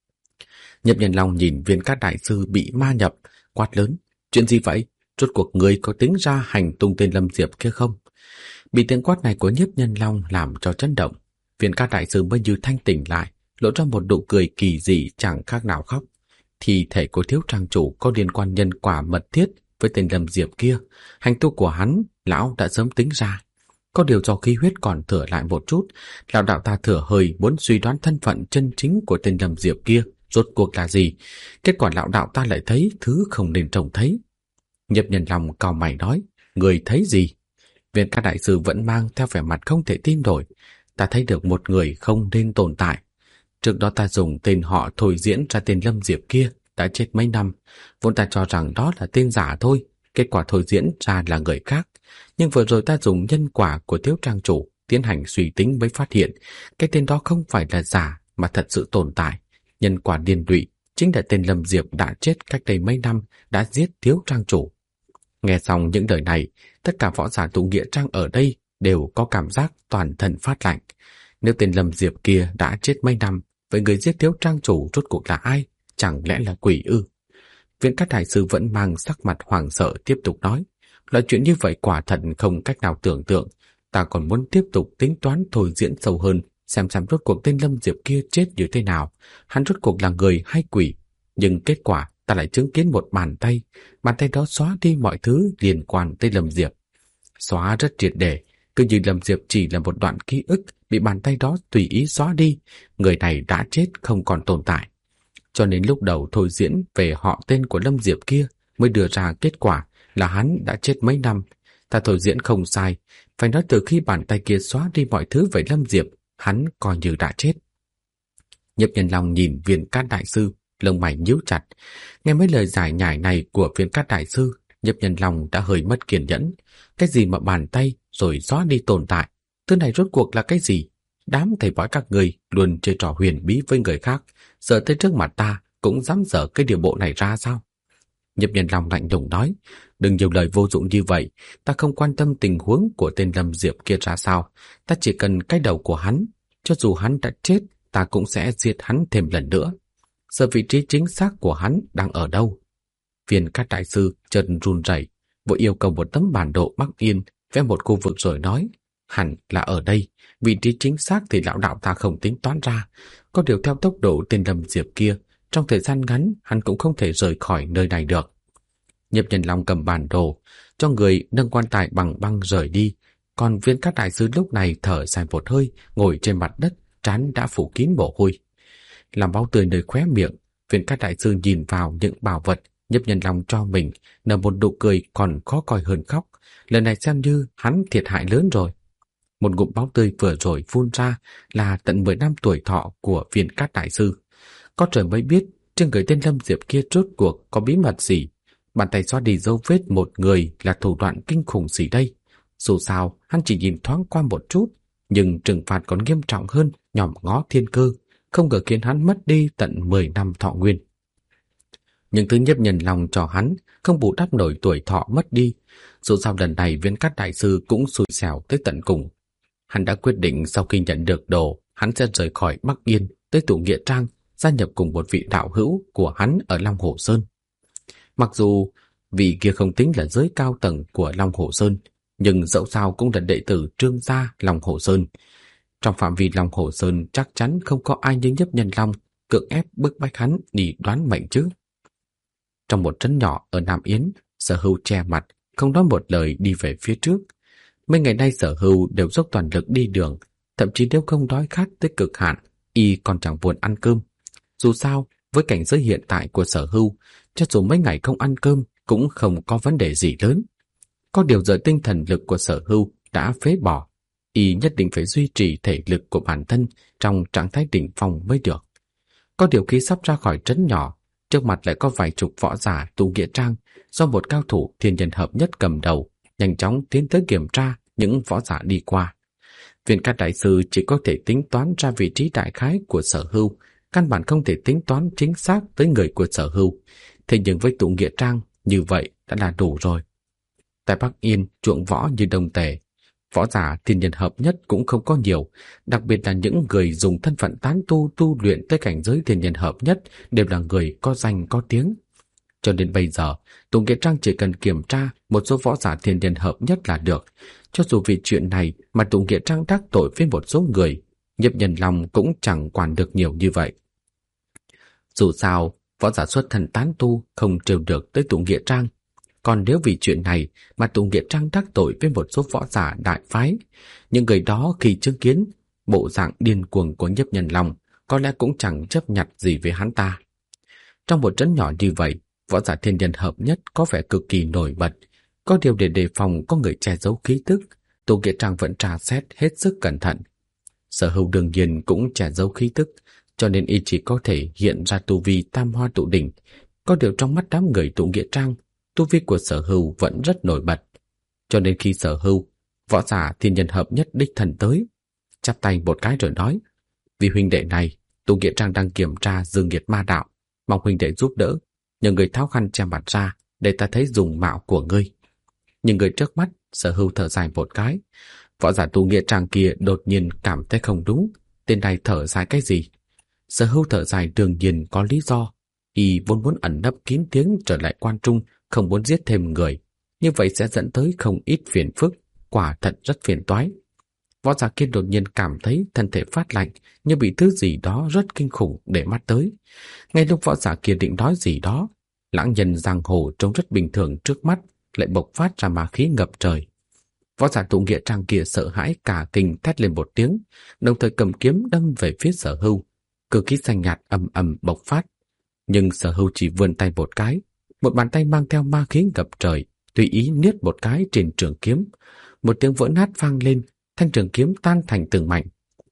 Speaker 1: Nhiếp Nhân Long nhìn Viên Cát đại sư bị ma nhập, quát lớn, chuyện gì vậy? Rốt cuộc người có tính ra hành tung tên Lâm Diệp kia không? Bị tiếng quát này của Nhiếp Nhân Long làm cho chấn động, Viên Cát đại sư mới như thanh tỉnh lại, lộ ra một nụ cười kỳ dị chẳng khác nào khóc. Thi thể của thiếu trang chủ có liên quan nhân quả mật thiết với tên Lâm Diệp kia, hành tung của hắn lão đã sớm tính ra. Có điều do khí huyết còn thừa lại một chút, lão đạo ta thừa hơi muốn suy đoán thân phận chân chính của tên Lâm Diệp kia rốt cuộc là gì. Kết quả lão đạo ta lại thấy thứ không nên trông thấy. Nhiếp Nhân Long cau mày nói, người thấy gì? Viên Cát đại sư vẫn mang theo vẻ mặt không thể tin nổi. Ta thấy được một người không nên tồn tại. Trước đó ta dùng tên họ thôi diễn ra tên Lâm Diệp kia đã chết mấy năm, vốn ta cho rằng đó là tên giả thôi, kết quả thôi diễn ra là người khác. Nhưng vừa rồi ta dùng nhân quả của thiếu trang chủ tiến hành suy tính mới phát hiện cái tên đó không phải là giả mà thật sự tồn tại. Nhân quả liên lụy chính là tên Lâm Diệp đã chết cách đây mấy năm, đã giết thiếu trang chủ. Nghe xong những lời này, tất cả võ giả tụ nghĩa trang ở đây đều có cảm giác toàn thân phát lạnh. Nếu tên Lâm Diệp kia đã chết mấy năm, vậy người giết thiếu trang chủ rốt cuộc là ai? Chẳng lẽ là quỷ ư? Viên Cát đại sư vẫn mang sắc mặt hoảng sợ tiếp tục nói, loại chuyện như vậy quả thật không cách nào tưởng tượng. Ta còn muốn tiếp tục tính toán thôi diễn sâu hơn, xem rốt cuộc tên Lâm Diệp kia chết như thế nào, hắn rốt cuộc là người hay quỷ. Nhưng kết quả ta lại chứng kiến một bàn tay đó xóa đi mọi thứ liên quan tới Lâm Diệp. Xóa rất triệt để, cứ như Lâm Diệp chỉ là một đoạn ký ức bị bàn tay đó tùy ý xóa đi, người này đã chết không còn tồn tại. Cho nên lúc đầu thôi diễn về họ tên của Lâm Diệp kia mới đưa ra kết quả là hắn đã chết mấy năm. Ta thôi diễn không sai, phải nói từ khi bàn tay kia xóa đi mọi thứ về Lâm Diệp, hắn coi như đã chết. Nhiếp Nhân Long nhìn Viên Cát đại sư, lông mày nhíu chặt. Nghe mấy lời giải nhải này của Viên Cát đại sư, Nhiếp Nhân Long đã hơi mất kiên nhẫn. Cái gì mà bàn tay rồi xóa đi tồn tại, thứ này rốt cuộc là cái gì? Đám thầy bói các người luôn chơi trò huyền bí với người khác, giờ tới trước mặt ta cũng dám dở cái điều bộ này ra sao? Nhiếp Nhân Long lạnh lùng nói, đừng nhiều lời vô dụng như vậy, ta không quan tâm tình huống của tên Lâm Diệp kia ra sao, ta chỉ cần cái đầu của hắn, cho dù hắn đã chết, ta cũng sẽ giết hắn thêm lần nữa. Giờ vị trí chính xác của hắn đang ở đâu? Viên Cát đại sư chợt run rẩy, vội yêu cầu một tấm bản đồ Bắc Yên, vẽ một khu vực rồi nói, hẳn là ở đây, vị trí chính xác thì lão đạo ta không tính toán ra, có điều theo tốc độ tên Lâm Diệp kia, trong thời gian ngắn hắn cũng không thể rời khỏi nơi này được. Nhiếp Nhân Long cầm bản đồ, cho người nâng quan tài bằng băng rời đi, còn Viên Cát đại sư lúc này thở dài một hơi, ngồi trên mặt đất, trán đã phủ kín mồ hôi. Làm máu tươi nơi khóe miệng, Viên Cát đại sư nhìn vào những bảo vật Nhiếp Nhân Long cho mình, nở một nụ cười còn khó coi hơn khóc. Lần này xem như hắn thiệt hại lớn rồi. Một ngụm máu tươi vừa rồi phun ra là tận 10 năm tuổi thọ của Viên Cát đại sư. Có trời mới biết trên người tên Lâm Diệp kia rốt cuộc có bí mật gì. Bàn tay xóa đi dấu vết một người là thủ đoạn kinh khủng gì đây? Dù sao, hắn chỉ nhìn thoáng qua một chút, nhưng trừng phạt còn nghiêm trọng hơn nhòm ngó thiên cơ, không ngờ khiến hắn mất đi tận 10 năm thọ nguyên. Nhưng thứ Nhiếp Nhân Long cho hắn không bù đắp nổi tuổi thọ mất đi. Dù sao lần này Viên Cát đại sư cũng xui xẻo tới tận cùng. Hắn đã quyết định sau khi nhận được đồ, hắn sẽ rời khỏi Bắc Yên tới tụ nghĩa trang, gia nhập cùng một vị đạo hữu của hắn ở Long Hồ Sơn. Mặc dù Vị kia không tính là giới cao tầng của Long Hồ Sơn, nhưng dẫu sao cũng là đệ tử Trương gia Long Hồ Sơn. Trong phạm vi Long Hồ Sơn chắc chắn không có ai như Nhiếp Nhân Long cưỡng ép bức bách hắn đi đoán mệnh chứ. Trong một trấn nhỏ ở Nam Yến, Sở Hưu che mặt, không nói một lời đi về phía trước. Mấy ngày nay Sở Hưu đều dốc toàn lực đi đường, thậm chí nếu không đói khát tới cực hạn, y còn chẳng buồn ăn cơm. Dù sao, với cảnh giới hiện tại của Sở Hưu, cho dù mấy ngày không ăn cơm cũng không có vấn đề gì lớn. Có điều giờ tinh thần lực của Sở Hưu đã phế bỏ, y nhất định phải duy trì thể lực của bản thân trong trạng thái đỉnh phong mới được. Có điều khi sắp ra khỏi trấn nhỏ, trước mặt lại có vài chục võ giả tu nghĩa trang do một cao thủ thiên nhân hợp nhất cầm đầu, nhanh chóng tiến tới kiểm tra những võ giả đi qua. Viên Cát đại sư chỉ có thể tính toán ra vị trí đại khái của Sở Hưu, căn bản không thể tính toán chính xác tới người của Sở Hưu. Thế nhưng với tụ nghĩa trang như vậy đã là đủ rồi. Tại Bắc Yên chuộng võ như Đông Tề, võ giả thiên nhân hợp nhất cũng không có nhiều, đặc biệt là những người dùng thân phận tán tu tu luyện tới cảnh giới thiên nhân hợp nhất đều là người có danh có tiếng. Cho đến bây giờ, tụ nghĩa trang chỉ cần kiểm tra một số võ giả thiên nhân hợp nhất là được. Cho dù vì chuyện này mà tụ nghĩa trang đắc tội với một số người, Nhiếp Nhân Long cũng chẳng quản được nhiều như vậy. Dù sao, võ giả xuất thân tán tu không trêu được tới tụ nghĩa trang. Còn nếu vì chuyện này mà tụ nghĩa trang đắc tội với một số võ giả đại phái, những người đó khi chứng kiến bộ dạng điên cuồng của Nhiếp Nhân Long có lẽ cũng chẳng chấp nhặt gì với hắn ta. Trong một trấn nhỏ như vậy, võ giả thiên nhân hợp nhất có vẻ cực kỳ nổi bật. Có điều để đề phòng có người che giấu khí tức, tụ nghĩa trang vẫn tra xét hết sức cẩn thận. Sở Hưu đương nhiên cũng che giấu khí tức, cho nên y chỉ có thể hiện ra tu vi tam hoa tụ đỉnh. Có điều trong mắt đám người tụ nghĩa trang, tu vi của Sở Hưu vẫn rất nổi bật. Cho nên khi Sở Hưu, võ giả thiên nhân hợp nhất đích thần tới, chắp tay một cái rồi nói: "Vì huynh đệ này, tụ nghĩa trang đang kiểm tra dương nghiệt ma đạo, mong huynh đệ giúp đỡ, nhờ người tháo khăn che mặt ra để ta thấy dùng mạo của ngươi." Nhưng người trước mắt, Sở Hưu thở dài một cái. Võ giả tụ nghĩa trang kia đột nhiên cảm thấy không đúng, tên này thở dài cái gì? Sở Hưu thở dài đương nhiên có lý do. Y vốn muốn ẩn nấp kín tiếng trở lại quan trung, không muốn giết thêm người, như vậy sẽ dẫn tới không ít phiền phức, quả thật rất phiền toái. Võ giả kia đột nhiên cảm thấy thân thể phát lạnh, như bị thứ gì đó rất kinh khủng để mắt tới. Ngay lúc võ giả kia định nói gì đó, lãng nhân giang hồ trông rất bình thường trước mắt lại bộc phát ra ma khí ngập trời. Võ giả tụ nghĩa trang kia sợ hãi cả kinh thét lên một tiếng, đồng thời cầm kiếm đâm về phía Sở Hưu. Cương khí xanh nhạt ầm ầm bộc phát, nhưng Sở Hưu chỉ vươn tay một cái, một bàn tay mang theo ma khí ngập trời tùy ý niết một cái trên trường kiếm. Một tiếng vỡ nát vang lên, thanh trường kiếm tan thành từng mảnh.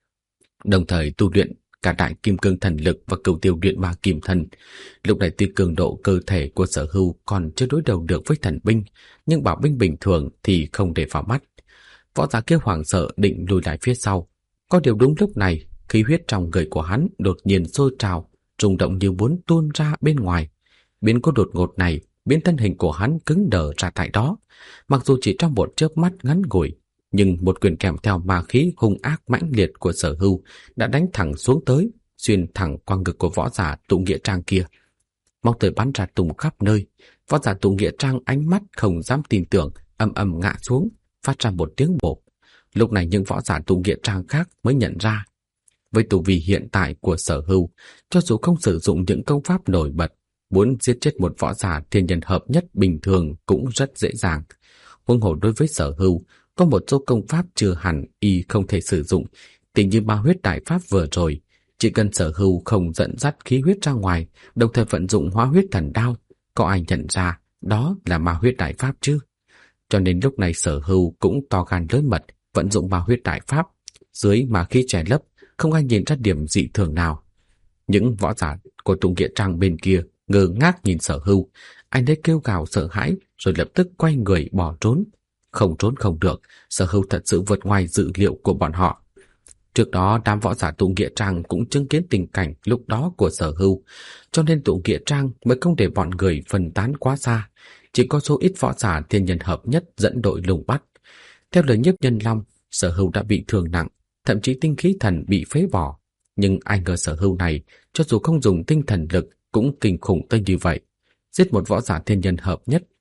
Speaker 1: Đồng thời tu luyện cả đại kim cương thần lực và cửu tiêu luyện ma kim thần. Lúc này tuy cường độ cơ thể của Sở Hưu còn chưa đối đầu được với thần binh, nhưng bảo binh bình thường thì không để vào mắt. Võ giả kia hoảng sợ định lùi lại phía sau. Có điều đúng lúc này, khí huyết trong người của hắn đột nhiên sôi trào, rung động như muốn tuôn ra bên ngoài. Biến cố đột ngột này biến thân hình của hắn cứng đờ ra tại đó. Mặc dù chỉ trong một chớp mắt ngắn ngủi, nhưng một quyền kèm theo ma khí hung ác mãnh liệt của Sở Hưu đã đánh thẳng xuống tới, xuyên thẳng qua ngực của võ giả tụ nghĩa trang kia. Máu tươi bắn ra tung khắp nơi. Võ giả tụ nghĩa trang ánh mắt không dám tin tưởng, ầm ầm ngã xuống, phát ra một tiếng bộp. Lúc này những võ giả tụ nghĩa trang khác mới nhận ra, với tu vi hiện tại của Sở Hưu, cho dù không sử dụng những công pháp nổi bật, muốn giết chết một võ giả thiên nhân hợp nhất bình thường cũng rất dễ dàng. Huống hồ đối với Sở Hưu, có một số công pháp chưa hẳn y không thể sử dụng, tỉ như ma huyết đại pháp vừa rồi. Chỉ cần Sở Hưu không dẫn dắt khí huyết ra ngoài, đồng thời vận dụng hóa huyết thần đao, có ai nhận ra đó là ma huyết đại pháp chứ? Cho nên lúc này Sở Hưu cũng to gan lớn mật vận dụng ma huyết đại pháp, dưới ma khí che lấp, không ai nhìn ra điểm dị thường nào. Những võ giả của tụ nghĩa trang bên kia ngơ ngác nhìn Sở Hưu, anh ấy kêu gào sợ hãi rồi lập tức quay người bỏ trốn. Không trốn không được, Sở Hưu thật sự vượt ngoài dự liệu của bọn họ. Trước đó đám võ giả tụ nghĩa trang cũng chứng kiến tình cảnh lúc đó của Sở Hưu, cho nên tụ nghĩa trang mới không để bọn người phân tán quá xa. Chỉ có số ít võ giả thiên nhân hợp nhất dẫn đội lùng bắt. Theo lời Nhiếp Nhân Long, Sở Hưu đã bị thương nặng, thậm chí tinh khí thần bị phế bỏ. Nhưng ai ngờ Sở Hưu này, cho dù không dùng tinh thần lực cũng kinh khủng tới như vậy. Giết một võ giả thiên nhân hợp nhất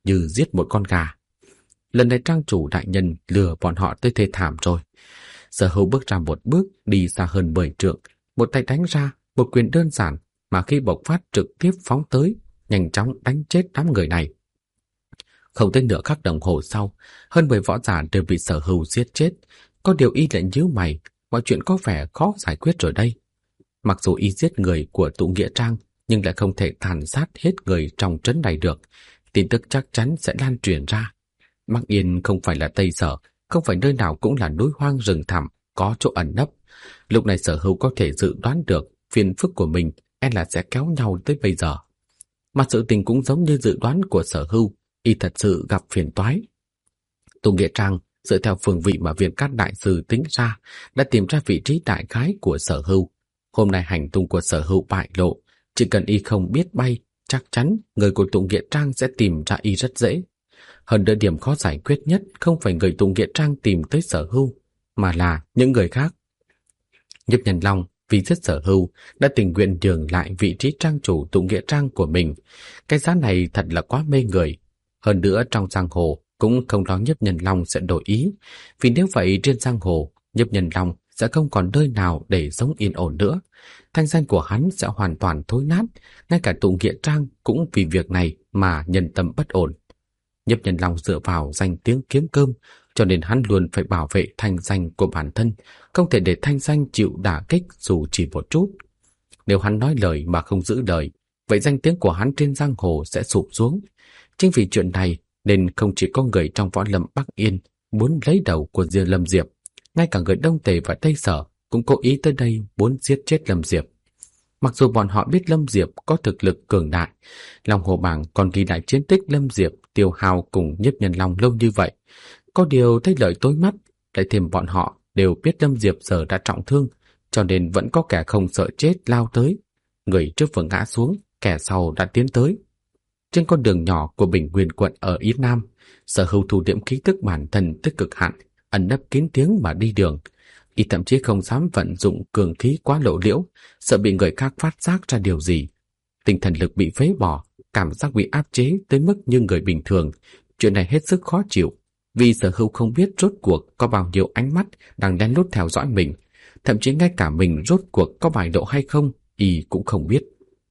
Speaker 1: như giết một con gà. Lần này trang chủ đại nhân lừa bọn họ tới thê thảm rồi. Sở Hưu bước ra một bước, đi xa hơn 10 trượng, một tay đánh ra, một quyền đơn giản mà khi bộc phát trực tiếp phóng tới, nhanh chóng đánh chết đám người này. Không tới nửa khắc đồng hồ sau, hơn 10 võ giả đều bị Sở Hưu giết chết. Có điều y lại nhíu mày, mọi chuyện có vẻ khó giải quyết rồi đây. Mặc dù y giết người của tụ nghĩa trang, nhưng lại không thể tàn sát hết người trong trấn này được. Tin tức chắc chắn sẽ lan truyền ra. Mạc Yên không phải là Tây Sở, không phải nơi nào cũng là núi hoang rừng thẳm, có chỗ ẩn nấp. Lúc này Sở Hưu có thể dự đoán được phiền phức của mình là sẽ kéo nhau tới bây giờ. Mà sự tình cũng giống như dự đoán của Sở Hưu, y thật sự gặp phiền toái. Tụ nghĩa trang dựa theo phương vị mà Viên Cát đại sư tính ra, đã tìm ra vị trí đại khái của Sở Hưu. Hôm nay hành tung của Sở Hưu bại lộ, chỉ cần y không biết bay, chắc chắn người của tụ nghĩa trang sẽ tìm ra y rất dễ. Hơn nữa điểm khó giải quyết nhất không phải người tụ nghĩa trang tìm tới Sở Hưu, mà là những người khác. Nhiếp Nhân Long vì giết Sở Hưu đã tình nguyện nhường lại vị trí trang chủ tụ nghĩa trang của mình. Cái giá này thật là quá mê người. Hơn nữa trong giang hồ cũng không lo Nhiếp Nhân Long sẽ đổi ý, vì nếu vậy trên giang hồ Nhiếp Nhân Long sẽ không còn nơi nào để sống yên ổn nữa. Thanh danh của hắn sẽ hoàn toàn thối nát, ngay cả tụ nghĩa trang cũng vì việc này mà nhân tâm bất ổn. Nhiếp Nhân Long dựa vào danh tiếng kiếm cơm, cho nên hắn luôn phải bảo vệ thanh danh của bản thân, không thể để thanh danh chịu đả kích dù chỉ một chút. Nếu hắn nói lời mà không giữ lời, vậy danh tiếng của hắn trên giang hồ sẽ sụp xuống. Chính vì chuyện này nên không chỉ có người trong võ lâm Bắc Yên muốn lấy đầu của Lâm Diệp, ngay cả người Đông Tề và Tây Sở cũng cố ý tới đây muốn giết chết Lâm Diệp. Mặc dù bọn họ biết Lâm Diệp có thực lực cường đại, Long Hồ Bảng còn ghi lại chiến tích Lâm Diệp tiêu hao cùng Nhiếp Nhân Long lâu như vậy. Có điều thấy lợi tối mắt, lại thêm bọn họ đều biết Lâm Diệp giờ đã trọng thương, cho nên vẫn có kẻ không sợ chết lao tới. Người trước vừa ngã xuống, kẻ sau đã tiến tới. Trên con đường nhỏ của Bình Nguyên quận ở Yết Nam, Sở Hưu thu liễm khí tức bản thân tới cực hạn, ẩn nấp kín tiếng mà đi đường. Y thậm chí không dám vận dụng cường khí quá lộ liễu, sợ bị người khác phát giác ra điều gì. Tinh thần lực bị phế bỏ, cảm giác bị áp chế tới mức như người bình thường. Chuyện này hết sức khó chịu, vì Sở Hưu không biết rốt cuộc có bao nhiêu ánh mắt đang lén lút theo dõi mình. Thậm chí ngay cả mình rốt cuộc có bại lộ hay không, y cũng không biết.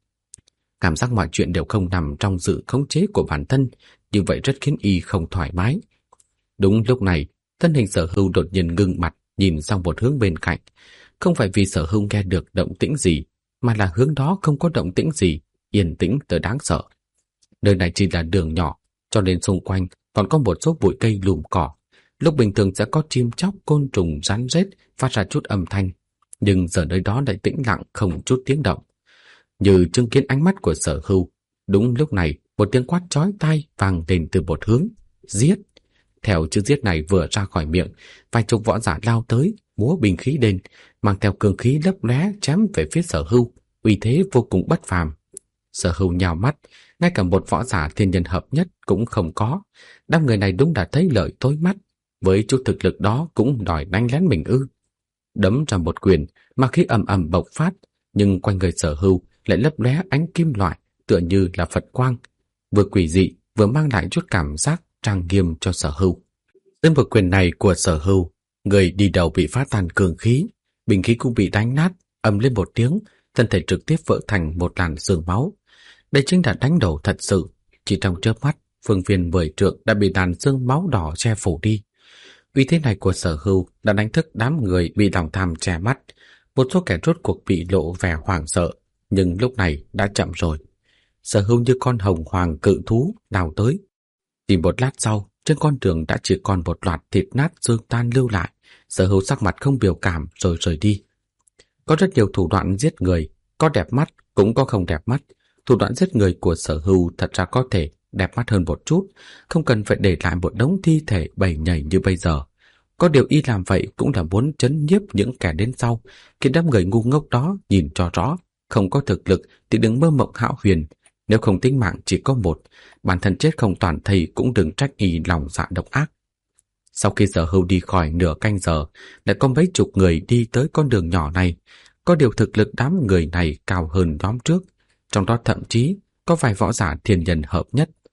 Speaker 1: Cảm giác mọi chuyện đều không nằm trong sự khống chế của bản thân, như vậy rất khiến y không thoải mái. Đúng lúc này, thân hình Sở Hưu đột nhiên ngưng mặt, nhìn sang một hướng bên cạnh. Không phải vì Sở Hưu nghe được động tĩnh gì, mà là hướng đó không có động tĩnh gì, yên tĩnh tới đáng sợ. Nơi này chỉ là đường nhỏ, cho nên xung quanh còn có một số bụi cây lùm cỏ. Lúc bình thường sẽ có chim chóc, côn trùng, rắn rết phát ra chút âm thanh, nhưng giờ nơi đó lại tĩnh lặng không chút tiếng động. Như chứng kiến ánh mắt của Sở Hưu, đúng lúc này một tiếng quát chói tai vang lên từ một hướng: giết! Theo chữ giết này vừa ra khỏi miệng, vài chục võ giả lao tới, múa binh khí lên, mang theo cường khí lấp lóe chém về phía Sở Hưu, uy thế vô cùng bất phàm. Sở Hưu nhào mắt, ngay cả một võ giả thiên nhân hợp nhất cũng không có. Đám người này đúng đã thấy lợi tối mắt, với chút thực lực đó cũng đòi đánh lén mình ư? Đấm ra một quyền mà khí ầm ầm bộc phát, nhưng quanh người Sở Hưu lại lấp lóe ánh kim loại, tựa như là Phật quang, vừa quỷ dị vừa mang lại chút cảm giác trang nghiêm cho Sở Hưu. Đến một quyền này của Sở Hưu, người đi đầu bị phá tan cường khí, bình khí cũng bị đánh nát, ầm lên một tiếng, thân thể trực tiếp vỡ thành một làn sương máu. Đây chính là đánh đầu thật sự, chỉ trong chớp mắt, phương viên 10 trượng đã bị làn sương máu đỏ che phủ đi. Uy thế này của Sở Hưu đã đánh thức đám người bị lòng tham che mắt, một số kẻ rốt cuộc bị lộ vẻ hoảng sợ, nhưng lúc này đã chậm rồi. Sở Hưu như con hồng hoàng cự thú đào tới. Chỉ một lát sau, trên con đường đã chỉ còn một loạt thịt nát xương tan lưu lại. Sở Hưu sắc mặt không biểu cảm rồi rời đi. Có rất nhiều thủ đoạn giết người, có đẹp mắt cũng có không đẹp mắt. Thủ đoạn giết người của Sở Hưu thật ra có thể đẹp mắt hơn một chút, không cần phải để lại một đống thi thể bầy nhảy như bây giờ. Có điều y làm vậy cũng là muốn trấn nhiếp những kẻ đến sau, khiến đám người ngu ngốc đó nhìn cho rõ, không có thực lực thì đừng mơ mộng hão huyền. Nếu không tính mạng chỉ có một, bản thân chết không toàn thây cũng đừng trách y lòng dạ độc ác. Sau khi Sở Hưu đi khỏi nửa canh giờ, lại có mấy chục người đi tới con đường nhỏ này. Có điều thực lực đám người này cao hơn nhóm trước, trong đó thậm chí có vài võ giả thiên nhân hợp nhất.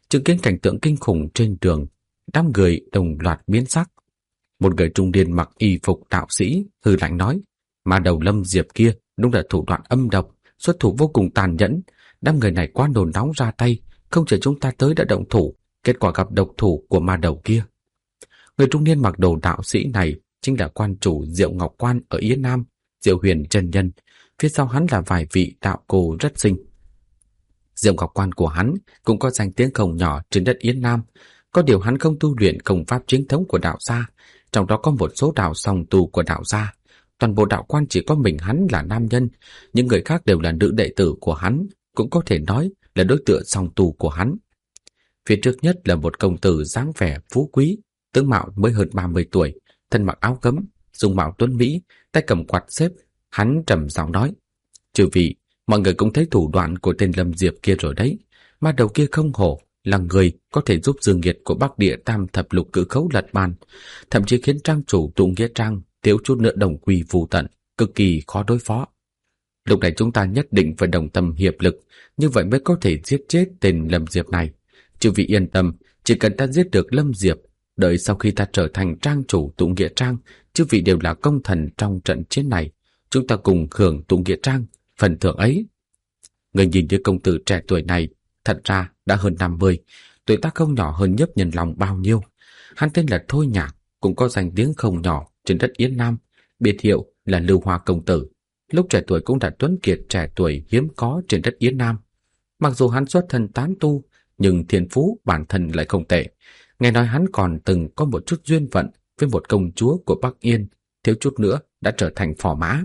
Speaker 1: Chứng kiến cảnh tượng kinh khủng trên đường, đám người đồng loạt biến sắc. Một người trung niên mặc y phục đạo sĩ hừ lạnh nói, mà đầu Lâm Diệp kia đúng là thủ đoạn âm độc, xuất thủ vô cùng tàn nhẫn. Đám người này quá nôn nóng ra tay, không chờ chúng ta tới đã động thủ, kết quả gặp độc thủ của ma đầu kia. Người trung niên mặc đồ đạo sĩ này chính là quan chủ Diệu Ngọc Quan ở Yến Nam, Diệu Huyền chân nhân. Phía sau hắn là vài vị đạo cô rất xinh. Diệu Ngọc Quan của hắn cũng có danh tiếng không nhỏ trên đất Yến Nam. Có điều hắn không tu luyện công pháp chính thống của đạo gia, trong đó có một số đạo song tu của đạo gia. Toàn bộ đạo quan chỉ có mình hắn là nam nhân, những người khác đều là nữ đệ tử của hắn, cũng có thể nói là đối tượng song tu của hắn. Phía trước nhất là một công tử dáng vẻ phú quý, tướng mạo mới hơn 30 tuổi, thân mặc áo gấm, dung mạo tuấn mỹ, tay cầm quạt xếp. Hắn trầm giọng nói, chư vị, mọi người cũng thấy thủ đoạn của tên Lâm Diệp kia rồi đấy. Ma đầu kia không hổ là người có thể giúp dương nghiệt của Bắc Địa Tam Thập Lục Cử Khấu lật bàn, thậm chí khiến trang chủ Tụ Nghĩa Trang thiếu chút nữa đồng quy vu tận, cực kỳ khó đối phó. Lúc này chúng ta nhất định phải đồng tâm hiệp lực, như vậy mới có thể giết chết tên Lâm Diệp này. Chư vị yên tâm, chỉ cần ta giết được Lâm Diệp, đợi sau khi ta trở thành trang chủ Tụ Nghĩa Trang, chư vị đều là công thần trong trận chiến này, chúng ta cùng hưởng Tụ Nghĩa Trang phần thưởng ấy. Người nhìn như công tử trẻ tuổi này, thật ra đã hơn 50, tuổi tác không nhỏ hơn Nhiếp Nhân Long bao nhiêu. Hắn tên là Thôi Nhạc, cũng có danh tiếng không nhỏ trên đất Yến Nam, biệt hiệu là Lưu Hoa công tử. Lúc trẻ tuổi cũng đã tuấn kiệt trẻ tuổi hiếm có trên đất Yến Nam. Mặc dù hắn xuất thân tán tu, nhưng thiên phú bản thân lại không tệ. Nghe nói hắn còn từng có một chút duyên phận với một công chúa của Bắc Yên, thiếu chút nữa đã trở thành phò mã.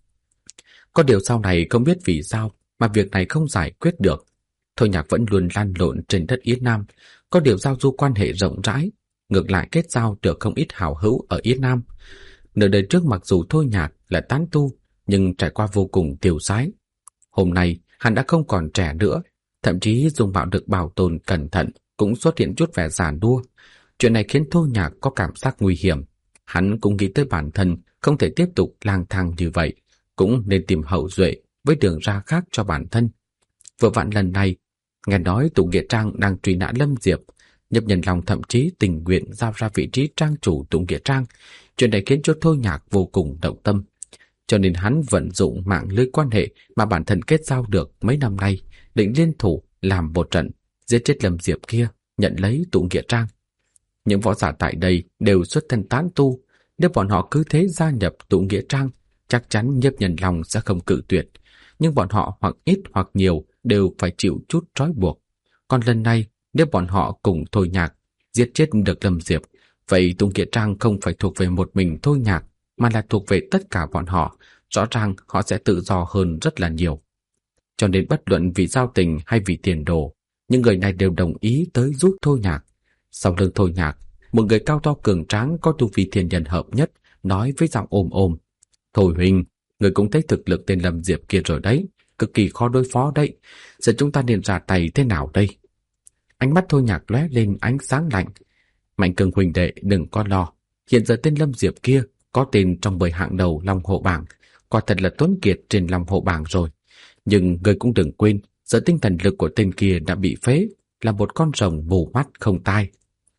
Speaker 1: Có điều sau này không biết vì sao mà việc này không giải quyết được. Thôi Nhạc vẫn luôn lăn lộn trên đất Yến Nam, có điều giao du quan hệ rộng rãi, ngược lại kết giao được không ít hảo hữu ở Yến Nam. Nửa đời trước mặc dù Thôi Nhạc là tán tu, nhưng trải qua vô cùng tiêu sái. Hôm nay hắn đã không còn trẻ nữa, thậm chí dung mạo được bảo tồn cẩn thận, cũng xuất hiện chút vẻ già nua. Chuyện này khiến Thôi Nhạc có cảm giác nguy hiểm. Hắn cũng nghĩ tới bản thân không thể tiếp tục lang thang như vậy, cũng nên tìm hậu duệ với đường ra khác cho bản thân. Vừa vặn lần này, nghe nói Tụ Nghĩa Trang đang truy nã Lâm Diệp, Nhiếp Nhân Long thậm chí tình nguyện giao ra vị trí trang chủ Tụ Nghĩa Trang. Chuyện này khiến cho Thôi Nhạc vô cùng động tâm, cho nên hắn vận dụng mạng lưới quan hệ mà bản thân kết giao được mấy năm nay, định liên thủ làm một trận, giết chết Lâm Diệp kia, nhận lấy Tụ Nghĩa Trang. Những võ giả tại đây đều xuất thân tán tu, nếu bọn họ cứ thế gia nhập Tụ Nghĩa Trang, chắc chắn Nhiếp Nhân Long sẽ không cự tuyệt, nhưng bọn họ hoặc ít hoặc nhiều đều phải chịu chút trói buộc. Còn lần này, nếu bọn họ cùng Thôi Nhạc giết chết được Lâm Diệp, vậy Tụ Nghĩa Trang không phải thuộc về một mình Thôi Nhạc, mà là thuộc về tất cả bọn họ. Rõ ràng họ sẽ tự do hơn rất là nhiều. Cho nên bất luận vì giao tình hay vì tiền đồ, những người này đều đồng ý tới giúp Thôi Nhạc. Sau lưng Thôi Nhạc, một người cao to cường tráng có tu vi thiên nhân hợp nhất nói với giọng ôm ôm, Thôi huynh, người cũng thấy thực lực tên Lâm Diệp kia rồi đấy, cực kỳ khó đối phó đấy. Giờ chúng ta nên ra tay thế nào đây? Ánh mắt Thôi Nhạc lóe lên ánh sáng lạnh. Mạnh Cường huynh đệ đừng có lo, hiện giờ tên Lâm Diệp kia có tên trong 10 hạng đầu Long Hổ Bảng, quả thật là tuấn kiệt trên Long Hổ Bảng rồi. Nhưng người cũng đừng quên, giờ tinh thần lực của tên kia đã bị phế, là một con rồng mù mắt không tai.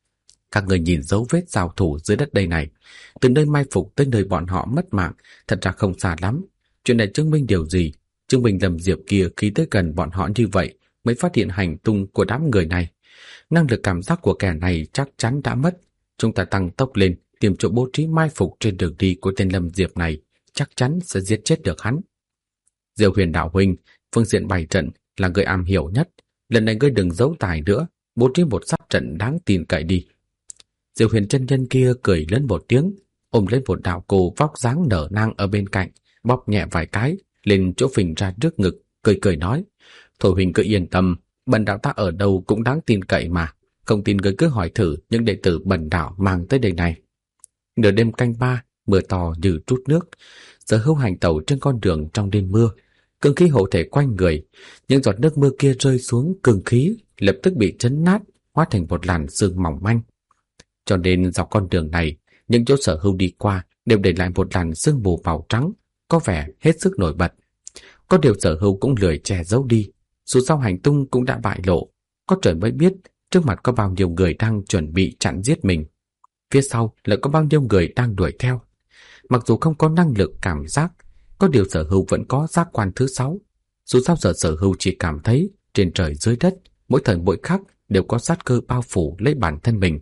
Speaker 1: Các người nhìn dấu vết giao thủ dưới đất đây này, từ nơi mai phục tới nơi bọn họ mất mạng, thật ra không xa lắm. Chuyện này chứng minh điều gì? Chứng minh Lâm Diệp kia khi tới gần bọn họ như vậy mới phát hiện hành tung của đám người này. Năng lực cảm giác của kẻ này chắc chắn đã mất. Chúng ta tăng tốc lên, tìm chỗ bố trí mai phục trên đường đi của tên Lâm Diệp này, chắc chắn sẽ giết chết được hắn. Diệu Huyền đạo huynh, phương diện bày trận là người am hiểu nhất, lần này ngươi đừng giấu tài nữa, bố trí một sát trận đáng tin cậy đi. Diệu Huyền chân nhân kia cười lớn một tiếng, ôm lấy một đạo cô vóc dáng nở nang ở bên cạnh, bóp nhẹ vài cái lên chỗ phình ra trước ngực, cười cười nói: Thôi huynh cứ yên tâm, bần đạo ta ở đâu cũng đáng tin cậy mà, không tin ngươi cứ hỏi thử những đệ tử bần đạo mang tới đây này. Nửa đêm canh 3, mưa to như trút nước. Sở Hữu hành tẩu trên con đường trong đêm mưa, cương khí hộ thể quanh người, những giọt nước mưa kia rơi xuống, cương khí lập tức bị chấn nát, hóa thành một làn sương mỏng manh. Cho nên dọc con đường này, những chỗ Sở Hữu đi qua đều để lại một làn sương mù màu trắng, có vẻ hết sức nổi bật. Có điều Sở Hữu cũng lười che giấu đi, dù sao hành tung cũng đã bại lộ, có trời mới biết Trước mặt có bao nhiêu người đang chuẩn bị chặn giết mình, phía sau lại có bao nhiêu người đang đuổi theo. Mặc dù không có năng lực cảm giác, có điều Sở Hưu vẫn có giác quan thứ 6. Dù sao giờ Sở Hưu chỉ cảm thấy trên trời dưới đất, mỗi thời mỗi khắc đều có sát cơ bao phủ lấy bản thân mình.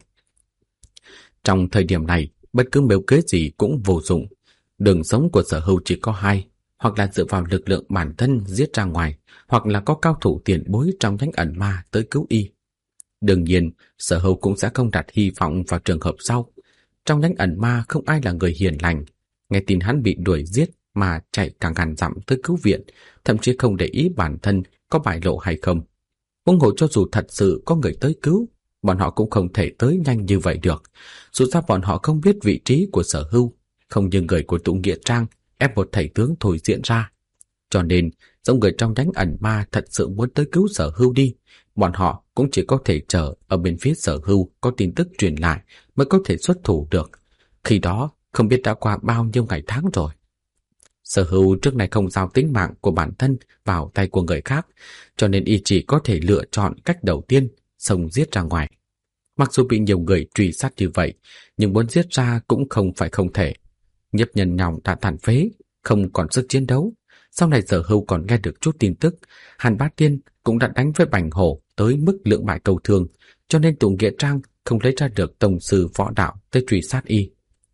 Speaker 1: Trong thời điểm này, bất cứ mưu kế gì cũng vô dụng. Đường sống của Sở Hưu chỉ có hai, hoặc là dựa vào lực lượng bản thân giết ra ngoài, hoặc là có cao thủ tiền bối trong nhánh ẩn ma tới cứu y. Đương nhiên, Sở Hưu cũng sẽ không đặt hy vọng vào trường hợp sau. Trong nhánh ẩn ma không ai là người hiền lành, nghe tin hắn bị đuổi giết mà chạy cả ngàn dặm tới cứu viện, thậm chí không để ý bản thân có bại lộ hay không. Huống hồ cho dù thật sự có người tới cứu, bọn họ cũng không thể tới nhanh như vậy được. Dù sao bọn họ không biết vị trí của Sở Hưu, không như người của Tụ Nghĩa Trang ép một thầy tướng thôi diễn ra. Cho nên, giống người trong nhánh ẩn ma thật sự muốn tới cứu Sở Hưu đi, bọn họ cũng chỉ có thể chờ ở bên phía Sở Hưu có tin tức truyền lại mới có thể xuất thủ được. Khi đó, không biết đã qua bao nhiêu ngày tháng rồi. Sở Hưu trước này không giao tính mạng của bản thân vào tay của người khác, cho nên y chỉ có thể lựa chọn cách đầu tiên, xông giết ra ngoài. Mặc dù bị nhiều người truy sát như vậy, nhưng muốn giết ra cũng không phải không thể. Nhiếp Nhân Nhòng đã tàn phế, không còn sức chiến đấu. Sau này Sở Hưu còn nghe được chút tin tức, Hàn Bá Tiên cũng đã đánh với Bành Hổ tới mức lưỡng bại cầu thường, cho nên Tụ Nghĩa Trang không lấy ra được tông sư võ đạo tới truy sát y.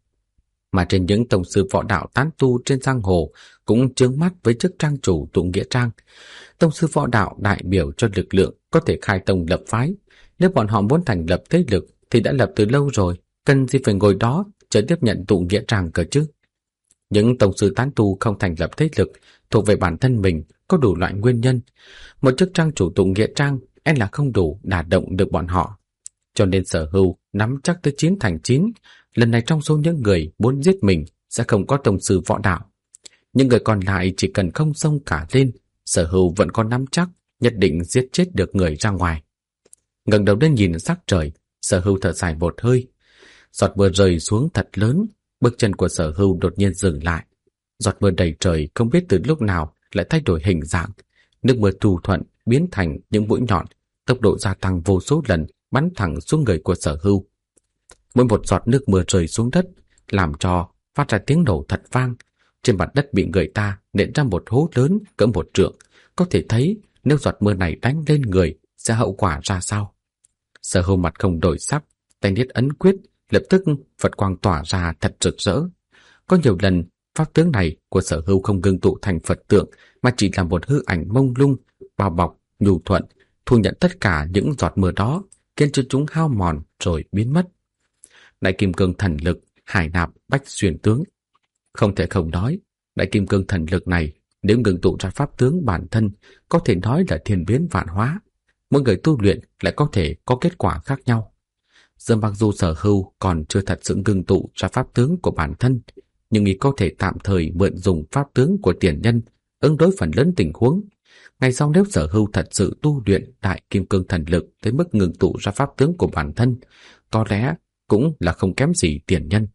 Speaker 1: Mà trên những tông sư võ đạo tán tu trên giang hồ cũng chướng mắt với chức trang chủ Tụ Nghĩa Trang. Tông sư võ đạo đại biểu cho lực lượng có thể khai tông lập phái. Nếu bọn họ muốn thành lập thế lực thì đã lập từ lâu rồi, cần gì phải ngồi đó chờ tiếp nhận Tụ Nghĩa Trang cơ chứ. Những tông sư tán tu không thành lập thế lực thuộc về bản thân mình có đủ loại nguyên nhân. Một chức trang chủ Tụ Nghĩa Trang e là không đủ đả động được bọn họ. Cho nên Sở Hưu nắm chắc tới 9 thành 9, lần này trong số những người muốn giết mình sẽ không có tông sư võ đạo. Những người còn lại chỉ cần không xông cả lên, Sở Hưu vẫn có nắm chắc nhất định giết chết được người ra ngoài. Ngẩng đầu lên nhìn sắc trời, Sở Hưu thở dài một hơi. Giọt mưa rơi xuống thật lớn, bước chân của Sở Hưu đột nhiên dừng lại. Giọt mưa đầy trời không biết từ lúc nào lại thay đổi hình dạng. Nước mưa thu thuận biến thành những mũi nhọn, tốc độ gia tăng vô số lần, bắn thẳng xuống người của Sở Hưu. Mỗi một giọt nước mưa rơi xuống đất làm cho phát ra tiếng nổ thật vang. Trên mặt đất bị người ta nện ra một hố lớn cỡ 1 trượng. Có thể thấy nếu giọt mưa này đánh lên người sẽ hậu quả ra sao. Sở Hưu mặt không đổi sắc, tay niết ấn quyết, lập tức Phật quang tỏa ra thật rực rỡ. Có nhiều lần pháp tướng này của Sở Hưu không ngưng tụ thành Phật tượng mà chỉ là một hư ảnh mông lung, bao bọc, nhu thuận, thu nhận tất cả những giọt mưa đó, khiến cho chúng hao mòn rồi biến mất. Đại Kim Cương Thần Lực, hải nạp bách xuyên tướng. Không thể không nói, Đại Kim Cương Thần Lực này nếu ngưng tụ ra pháp tướng bản thân có thể nói là thiên biến vạn hóa. Mỗi người tu luyện lại có thể có kết quả khác nhau. Giờ mặc dù Sở Hưu còn chưa thật sự ngưng tụ ra pháp tướng của bản thân, nhưng y có thể tạm thời mượn dùng pháp tướng của tiền nhân ứng đối phần lớn tình huống. Ngày sau nếu Sở Hưu thật sự tu luyện Đại Kim Cương Thần Lực tới mức ngưng tụ ra pháp tướng của bản thân, có lẽ cũng là không kém gì tiền nhân.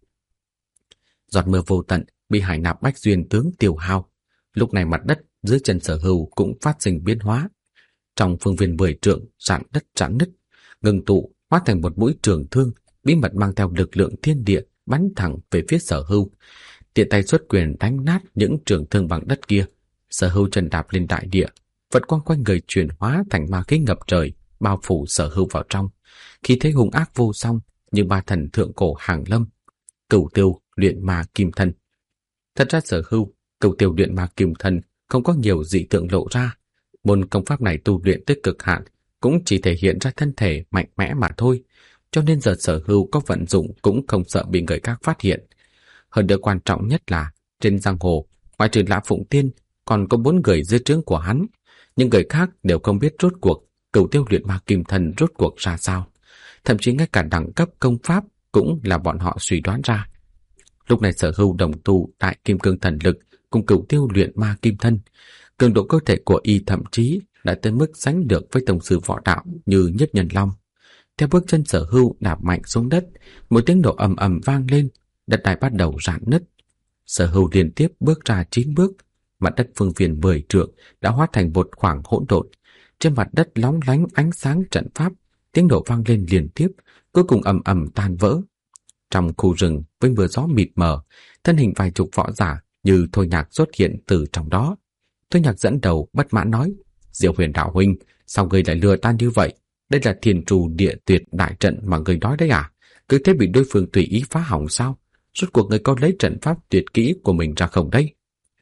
Speaker 1: Giọt mưa vô tận bị hải nạp bách duyên tướng tiêu hao. Lúc này mặt đất dưới chân Sở Hưu cũng phát sinh biến hóa. Trong phương viên 10 trượng rạn đất rạn nứt, ngưng tụ hóa thành một mũi trường thương bí mật mang theo lực lượng thiên địa bắn thẳng về phía Sở Hưu. Tiện tay xuất quyền đánh nát những trường thương bằng đất kia. Sở Hưu chân đạp lên đại địa, Phật quang quanh người chuyển hóa thành ma khí ngập trời, bao phủ Sở Hưu vào trong. Khi thấy hung ác vô song như ba thần thượng cổ hàng lâm, Cửu Tiêu luyện ma kim thân. Thật ra Sở Hưu, Cửu Tiêu luyện ma kim thân không có nhiều dị tượng lộ ra. Môn công pháp này tu luyện tới cực hạn cũng chỉ thể hiện ra thân thể mạnh mẽ mà thôi, cho nên giờ Sở Hưu có vận dụng cũng không sợ bị người khác phát hiện. Hơn nữa quan trọng nhất là trên giang hồ, ngoại trừ Lã Phụng Tiên, còn có 4 người dưới trướng của hắn, nhưng người khác đều không biết rốt cuộc Cửu Tiêu luyện ma kim thân rốt cuộc ra sao. Thậm chí ngay cả đẳng cấp công pháp cũng là bọn họ suy đoán ra. Lúc này Sở Hưu đồng tu Đại Kim Cương Thần Lực cùng Cửu Tiêu luyện ma kim thân, cường độ cơ thể của y thậm chí đã tới mức sánh được với tông sư võ đạo như Nhiếp Nhân Long. Theo bước chân Sở Hưu đạp mạnh xuống đất, một tiếng nổ ầm ầm vang lên, đất đai bắt đầu rạn nứt. Sở Hưu liên tiếp bước ra 9 bước, mặt đất phương viên 10 trượng đã hóa thành một khoảng hỗn độn. Trên mặt đất lóng lánh ánh sáng trận pháp, tiếng nổ vang lên liên tiếp, cuối cùng ầm ầm tan vỡ. Trong khu rừng với mưa gió mịt mờ, thân hình vài chục võ giả như Thôi Nhạc xuất hiện từ trong đó. Thôi Nhạc dẫn đầu bất mãn nói: Diệu Huyền đạo huynh, sao ngươi lại lừa ta như vậy? Đây là Thiên Trù Địa Tuyệt đại trận mà ngươi nói đấy à? Cứ thế bị đối phương tùy ý phá hỏng sao? Rốt cuộc ngươi có lấy trận pháp tuyệt kỹ của mình ra không đây?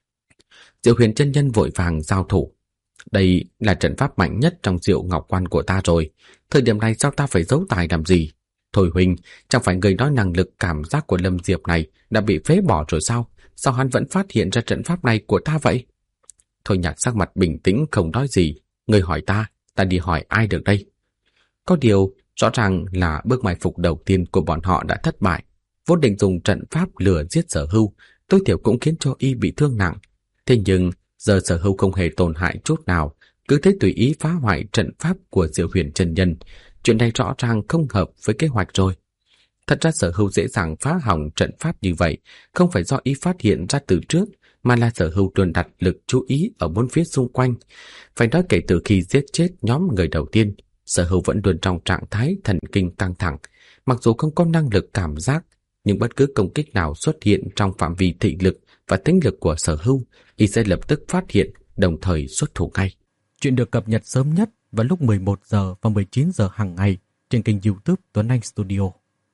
Speaker 1: Diệu Huyền chân nhân vội vàng giao thủ. Đây là trận pháp mạnh nhất trong Diệu Ngọc Quan của ta rồi. Thời điểm này sao ta phải giấu tài làm gì? Thôi huynh, chẳng phải người nói năng lực cảm giác của Lâm Diệp này đã bị phế bỏ rồi sao? Sao hắn vẫn phát hiện ra trận pháp này của ta vậy? Thôi Nhạc sắc mặt bình tĩnh không nói gì. Người hỏi ta đi hỏi ai được đây? Có điều, rõ ràng là bước mai phục đầu tiên của bọn họ đã thất bại. Vốn định dùng trận pháp lừa giết Sở Hưu, tối thiểu cũng khiến cho y bị thương nặng. Thế nhưng, giờ Sở Hưu không hề tổn hại chút nào, cứ thế tùy ý phá hoại trận pháp của Diệu Huyền chân nhân. Chuyện này rõ ràng không hợp với kế hoạch rồi. Thật ra Sở Hưu dễ dàng phá hỏng trận pháp như vậy, không phải do y phát hiện ra từ trước, mà là Sở Hưu luôn đặt lực chú ý ở bốn phía xung quanh. Phải nói kể từ khi giết chết nhóm người đầu tiên, Sở Hưu vẫn luôn trong trạng thái thần kinh căng thẳng. Mặc dù không có năng lực cảm giác, nhưng bất cứ công kích nào xuất hiện trong phạm vi thị lực và tính lực của Sở Hưu, y sẽ lập tức phát hiện, đồng thời xuất thủ ngay.
Speaker 2: Chuyện được cập nhật sớm nhất vào lúc 11 giờ và 19 giờ hàng ngày trên kênh YouTube Tuấn Anh Studio.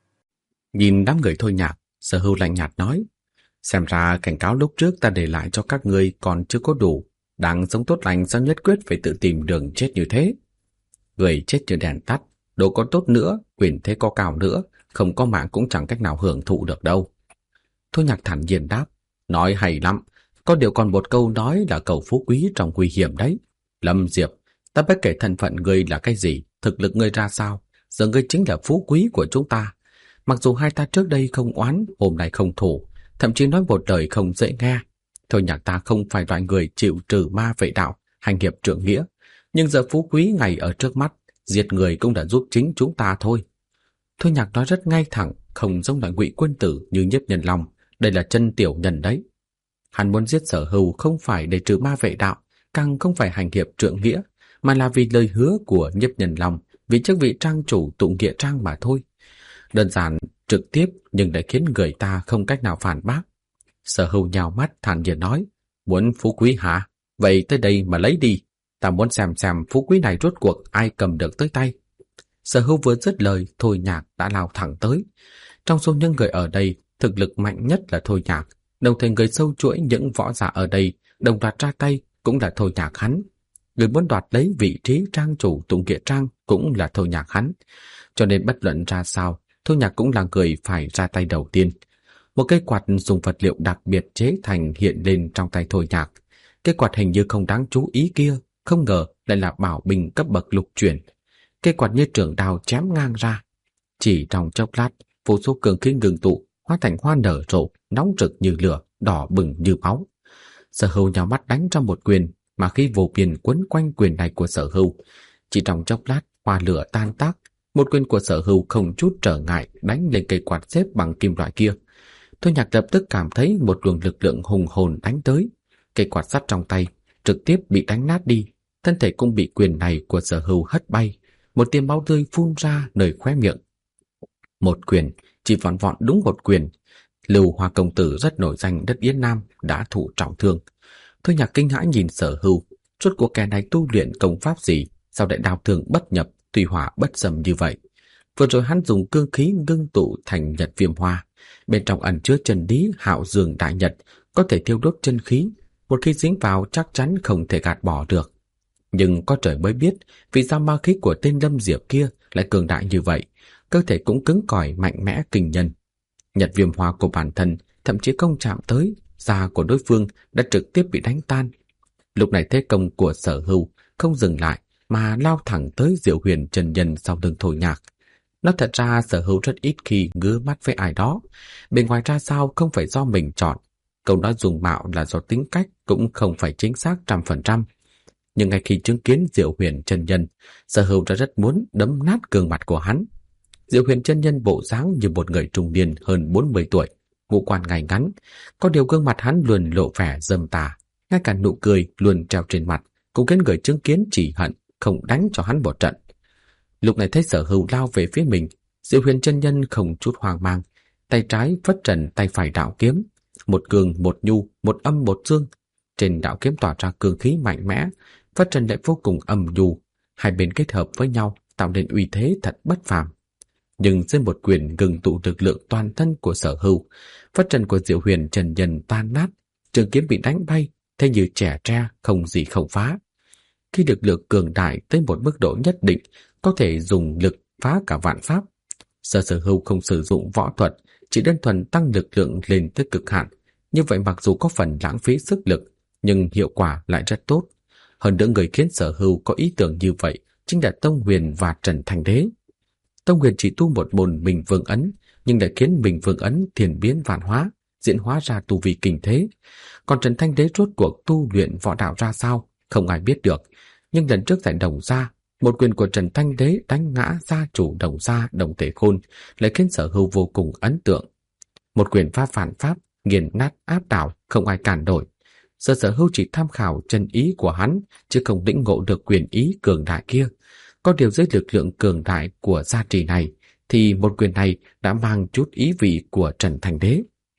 Speaker 1: Nhìn đám người Thôi Nhạc, Sở Hưu lạnh nhạt nói: Xem ra cảnh cáo lúc trước ta để lại cho các ngươi còn chưa có đủ. Đang sống tốt lành sao nhất quyết phải tự tìm đường chết như thế? Người chết như đèn tắt, đồ có tốt nữa, quyền thế có cao nữa, không có mạng cũng chẳng cách nào hưởng thụ được đâu. Thôi Nhạc thản nhiên đáp: Nói hay lắm, có điều còn một câu nói là cầu phú quý trong nguy hiểm đấy. Lâm Diệp, ta bất kể thân phận ngươi là cái gì, thực lực ngươi ra sao, giờ ngươi chính là phú quý của chúng ta. Mặc dù hai ta trước đây không oán, hôm nay không thù, thậm chí nói một lời không dễ nghe. Thôi Nhạc ta không phải loại người chịu trừ ma vệ đạo, hành hiệp trượng nghĩa, nhưng giờ phú quý ngày ở trước mắt, diệt người cũng đã giúp chính chúng ta thôi. Thôi Nhạc nói rất ngay thẳng, không giống loại Ngụy quân tử như Nhiếp Nhân Long, đây là chân tiểu nhân đấy. Hắn muốn giết Sở Hưu không phải để trừ ma vệ đạo, càng không phải hành hiệp trượng nghĩa, mà là vì lời hứa của Nhiếp Nhân Long, vì chức vị trang chủ tụ nghĩa trang mà thôi. Đơn giản, trực tiếp nhưng lại khiến người ta không cách nào phản bác. Sở Hưu nhào mắt thản nhiên nói: Muốn phú quý hả? Vậy tới đây mà lấy đi. Ta muốn xem phú quý này rốt cuộc ai cầm được tới tay. Sở Hưu vừa dứt lời, Thôi Nhạc đã lao thẳng tới. Trong số những người ở đây, thực lực mạnh nhất là Thôi Nhạc, đồng thời người sâu chuỗi những võ giả ở đây đồng loạt ra tay cũng là Thôi Nhạc hắn. Người muốn đoạt lấy vị trí trang chủ tụ nghĩa trang cũng là Thôi Nhạc hắn. Cho nên bất luận ra sao, Thôi Nhạc cũng là người phải ra tay đầu tiên. Một cây quạt dùng vật liệu đặc biệt chế thành hiện lên trong tay Thôi Nhạc. Cây quạt hình như không đáng chú ý kia, không ngờ lại là bảo binh cấp bậc lục chuyển. Cây quạt như trường đao chém ngang ra. Chỉ trong chốc lát, vô số cường khí ngừng tụ, hóa thành hoa nở rộ, nóng rực như lửa, đỏ bừng như máu. Sở Hưu nhào mắt đánh trong một quyền, mà khi vô biên quấn quanh quyền này của Sở Hưu, chỉ trong chốc lát, hoa lửa tan tác. Một quyền của Sở Hưu không chút trở ngại đánh lên cây quạt xếp bằng kim loại kia. Thôi Nhạc lập tức cảm thấy một luồng lực lượng hùng hồn đánh tới. Cây quạt sắt trong tay trực tiếp bị đánh nát đi, thân thể cũng bị quyền này của Sở Hưu hất bay. Một tia máu tươi phun ra nơi khóe miệng. Một quyền, chỉ vỏn vọn đúng một quyền. Lưu Hoa công tử rất nổi danh đất Yến Nam đã thụ trọng thương. Thôi Nhạc kinh hãi nhìn Sở Hưu, rốt cuộc kẻ này tu luyện công pháp gì, sao lại đao thương bất nhập, thủy hỏa bất xâm như vậy? Vừa rồi hắn dùng cương khí ngưng tụ thành nhật viêm hoa, bên trong ẩn chứa chân lý hạo dương đại nhật, có thể thiêu đốt chân khí, một khi dính vào chắc chắn không thể gạt bỏ được. Nhưng có trời mới biết vì sao ma khí của tên Lâm Diệp kia lại cường đại như vậy, cơ thể cũng cứng cỏi mạnh mẽ kinh nhân. Nhật viêm hoa của bản thân thậm chí không chạm tới, da của đối phương đã trực tiếp bị đánh tan. Lúc này thế công của Sở Hưu không dừng lại mà lao thẳng tới Diệu Huyền chân nhân sau lưng Thôi Nhạc. Nói thật ra Sở Hưu rất ít khi ngứa mắt với ai đó, bên ngoài ra sao không phải do mình chọn, câu nói dùng mạo là do tính cách cũng không phải chính xác 100%. Nhưng ngay khi chứng kiến Diệu Huyền chân nhân, Sở Hưu đã rất muốn đấm nát gương mặt của hắn. Diệu Huyền chân nhân bộ dáng như một người trung niên hơn 40 tuổi, ngũ quan ngay ngắn, có điều gương mặt hắn luôn lộ vẻ dâm tà, ngay cả nụ cười luôn treo trên mặt cũng khiến người chứng kiến chỉ hận không đánh cho hắn một trận. Lúc này thấy Sở Hưu lao về phía mình, Diệu Huyền chân nhân không chút hoang mang, tay trái phất trần, tay phải đạo kiếm, một cường một nhu, một âm một dương. Trên đạo kiếm tỏa ra cường khí mạnh mẽ, phất trần lại vô cùng âm nhu, hai bên kết hợp với nhau tạo nên uy thế thật bất phàm. Nhưng dưới một quyền ngừng tụ lực lượng toàn thân của Sở Hưu, phất trần của Diệu Huyền trần nhân tan nát, trường kiếm bị đánh bay, thế như trẻ tre không gì không phá. Khi lực lượng cường đại tới một mức độ nhất định, có thể dùng lực phá cả vạn pháp. Sở Hưu không sử dụng võ thuật, chỉ đơn thuần tăng lực lượng lên tới cực hạn. Như vậy mặc dù có phần lãng phí sức lực, nhưng hiệu quả lại rất tốt. Hơn nữa người khiến Sở Hưu có ý tưởng như vậy chính là Tông Huyền và Trần Thành Đế. Tông Huyền chỉ tu một môn Minh Vương ấn, nhưng lại khiến Minh Vương ấn thiên biến vạn hóa, diễn hóa ra tu vi kinh thế. Còn Trần Thanh Đế rốt cuộc tu luyện võ đạo ra sao, không ai biết được. Nhưng lần trước tại Đồng Gia, một quyền của Trần Thanh Đế đánh ngã gia chủ Đồng Gia Đồng Thể Khôn lại khiến Sở Hưu vô cùng ấn tượng. Một quyền phá phản pháp, nghiền nát áp đảo, không ai cản nổi. Sở Hưu chỉ tham khảo chân ý của hắn, chứ không lĩnh ngộ được quyền ý cường đại kia. Có điều dưới lực lượng cường đại của gia trì này, thì một quyền này đã mang chút ý vị của Trần Thành Đế.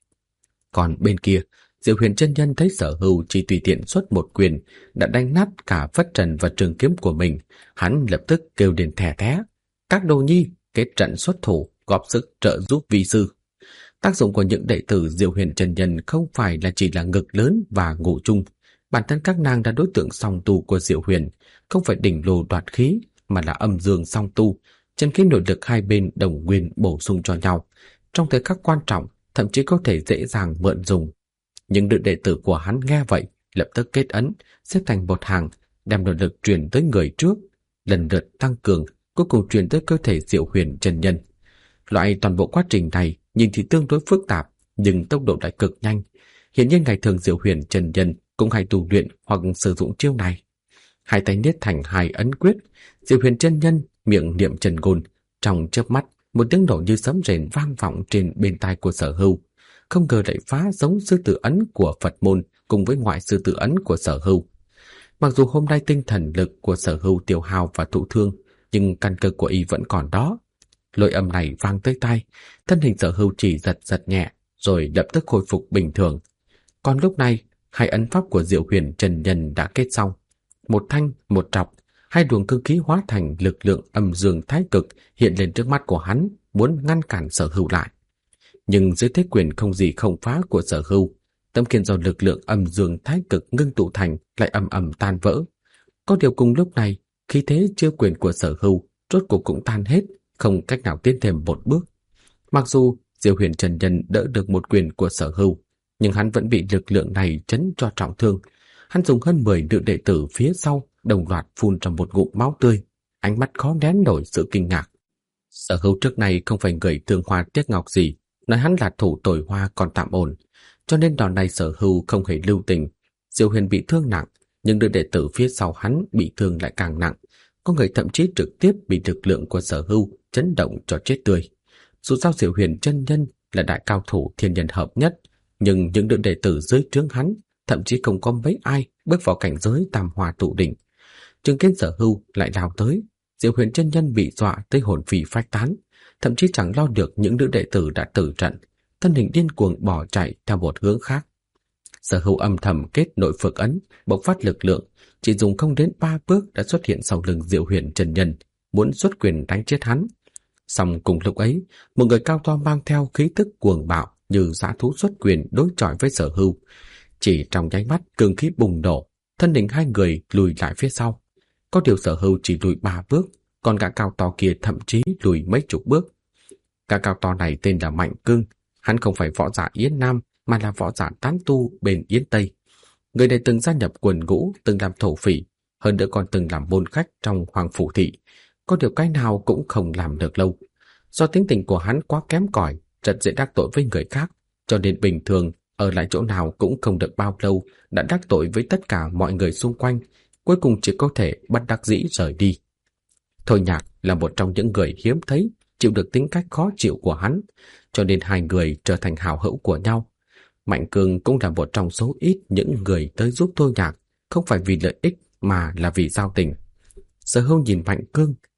Speaker 1: Còn bên kia, Diệu Huyền chân nhân thấy Sở Hưu chỉ tùy tiện xuất một quyền đã đánh nát cả phất trần và trường kiếm của mình, hắn lập tức kêu lên thè thé: "Các đồ nhi, kết trận xuất thủ, góp sức trợ giúp vi sư." Tác dụng của những đệ tử Diệu Huyền chân nhân không phải là chỉ là ngực lớn và ngủ chung. Bản thân các nàng là đối tượng song tu của Diệu Huyền, không phải đỉnh lô đoạt khí, mà là âm dương song tu, chân khí nội lực hai bên đồng nguyên bổ sung cho nhau. Trong thời khắc quan trọng, thậm chí có thể dễ dàng mượn dùng. Những nữ đệ tử của hắn nghe vậy, lập tức kết ấn, xếp thành một hàng, đem nội lực truyền tới người trước, lần lượt tăng cường, cuối cùng truyền tới cơ thể Diệu Huyền chân nhân. Loại toàn bộ quá trình này nhìn thì tương đối phức tạp, nhưng tốc độ lại cực nhanh. Hiển nhiên ngày thường Diệu Huyền chân nhân cũng hay tu luyện hoặc sử dụng chiêu này. Hai tay niết thành hai ấn quyết, Diệu Huyền chân nhân miệng niệm trần ngôn, trong chớp mắt một tiếng nổ như sấm rền vang vọng trên bên tai của Sở Hưu. Không ngờ lại phá giống sư tử ấn của Phật môn cùng với ngoại sư tử ấn của Sở Hưu. Mặc dù hôm nay tinh thần lực của Sở Hưu tiêu hao và thụ thương, nhưng căn cơ của y vẫn còn đó. Lôi âm này vang tới tai, thân hình Sở Hưu chỉ giật giật nhẹ, rồi lập tức khôi phục bình thường. Còn lúc này, hai ấn pháp của Diệu Huyền chân nhân đã kết xong. Một thanh, một trọc, hai luồng cương khí hóa thành lực lượng âm dương thái cực hiện lên trước mắt của hắn, muốn ngăn cản Sở Hưu lại. Nhưng dưới thế quyền không gì không phá của Sở Hưu, tấm khiên do lực lượng âm dương thái cực ngưng tụ thành lại ầm ầm tan vỡ. Có điều cùng lúc này, khí thế chưa quyền của Sở Hưu rốt cuộc cũng tan hết, không cách nào tiến thêm một bước. Mặc dù Diệu Huyền chân nhân đỡ được một quyền của Sở Hưu, nhưng hắn vẫn bị lực lượng này chấn cho trọng thương. Hắn dùng hơn 10 nữ đệ tử phía sau đồng loạt phun ra một ngụm máu tươi, ánh mắt khó nén nổi sự kinh ngạc. Sở Hưu trước này không phải người thương hoa tiếc ngọc gì, nói hắn là thủ tồi hoa còn tạm ổn, cho nên đòn này Sở Hưu không hề lưu tình. Diệu Huyền bị thương nặng, nhưng nữ đệ tử phía sau hắn bị thương lại càng nặng, có người thậm chí trực tiếp bị lực lượng của Sở Hưu chấn động cho chết tươi. Dù sao Diệu Huyền chân nhân là đại cao thủ thiên nhân hợp nhất, nhưng những nữ đệ tử dưới trướng hắn thậm chí không có mấy ai bước vào cảnh giới tam hòa tụ đỉnh. Chứng kiến Sở Hưu lại lao tới, Diệu Huyền chân nhân bị dọa tới hồn phi phách tán, thậm chí chẳng lo được những nữ đệ tử đã tử trận, thân hình điên cuồng bỏ chạy theo một hướng khác. Sở Hưu âm thầm kết nội phược ấn, bộc phát lực lượng, chỉ dùng không đến 3 bước đã xuất hiện sau lưng Diệu Huyền chân nhân, muốn xuất quyền đánh chết hắn. Song cùng lúc ấy, một người cao to mang theo khí tức cuồng bạo như dã thú xuất quyền đối chọi với Sở Hưu. Chỉ trong nháy mắt cường khí bùng nổ, thân hình hai người lùi lại phía sau. Có điều Sở Hưu chỉ lùi 3 bước, còn gã cao to kia thậm chí lùi mấy chục bước. Gã cao to này tên là Mạnh Cương, hắn không phải võ giả Yến Nam mà là võ giả tán tu bên Yến Tây. Người này từng gia nhập quần ngũ, từng làm thổ phỉ, hơn nữa còn từng làm môn khách trong Hoàng Phủ Thị. Có điều cái nào cũng không làm được lâu. Do tính tình của hắn quá kém cỏi, rất dễ đắc tội với người khác, cho nên bình thường ở lại chỗ nào cũng không được bao lâu đã đắc tội với tất cả mọi người xung quanh, cuối cùng chỉ có thể bất đắc dĩ rời đi. Thôi Nhạc là một trong những người hiếm thấy chịu được tính cách khó chịu của hắn, cho nên hai người trở thành hảo hữu của nhau. Mạnh Cương cũng là một trong số ít những người tới giúp Thôi Nhạc, không phải vì lợi ích mà là vì giao tình. Sở Hưu nhìn Mạnh Cương,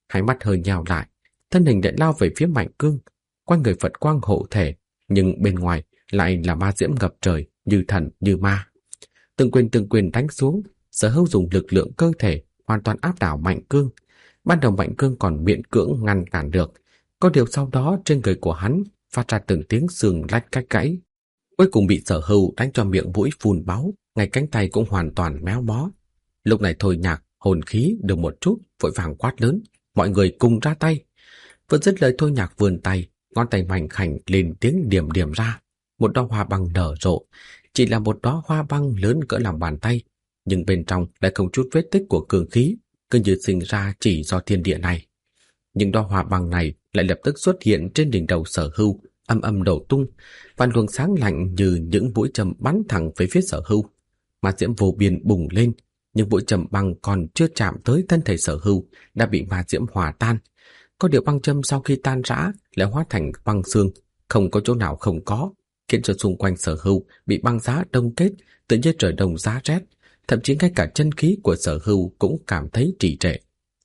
Speaker 1: hai mắt hơi nhào lại, thân hình lại lao về phía Mạnh Cương. Quanh người Phật quang hộ thể, nhưng bên ngoài lại là ma diễm ngập trời, như thần như ma. Từng quyền đánh xuống, Sở Hưu dùng lực lượng cơ thể hoàn toàn áp đảo Mạnh Cương. Ban đầu Mạnh Cương còn miễn cưỡng ngăn cản được, có điều sau đó trên người của hắn phát ra từng tiếng xương lách cách gãy. Cuối cùng bị Sở Hưu đánh cho miệng mũi phun máu, ngay cánh tay cũng hoàn toàn méo mó. Lúc này Thôi Nhạc hồn khí được một chút, vội vàng quát lớn, mọi người cùng ra tay. Vừa dứt lời Thôi Nhạc vươn tay, ngón tay mảnh khảnh lên tiếng điểm điểm ra, một đóa hoa băng nở rộ. Chỉ là một đóa hoa băng lớn cỡ lòng bàn tay, nhưng bên trong lại không chút vết tích của cường khí, cứ như sinh ra chỉ do thiên địa này. Nhưng đóa hoa băng này lại lập tức xuất hiện trên đỉnh đầu Sở Hưu, âm âm đổ tung, và luồng sáng lạnh như những mũi châm bắn thẳng về phía Sở Hưu. Ma diễm vô biên bùng lên, nhưng mũi châm băng còn chưa chạm tới thân thể Sở Hưu đã bị ma diễm hòa tan. Có điều băng châm sau khi tan rã lại hóa thành băng xương, không có chỗ nào không có, khiến cho xung quanh Sở Hưu bị băng giá đông kết, tự như trời đông giá rét, thậm chí ngay cả chân khí của Sở Hưu cũng cảm thấy trì trệ.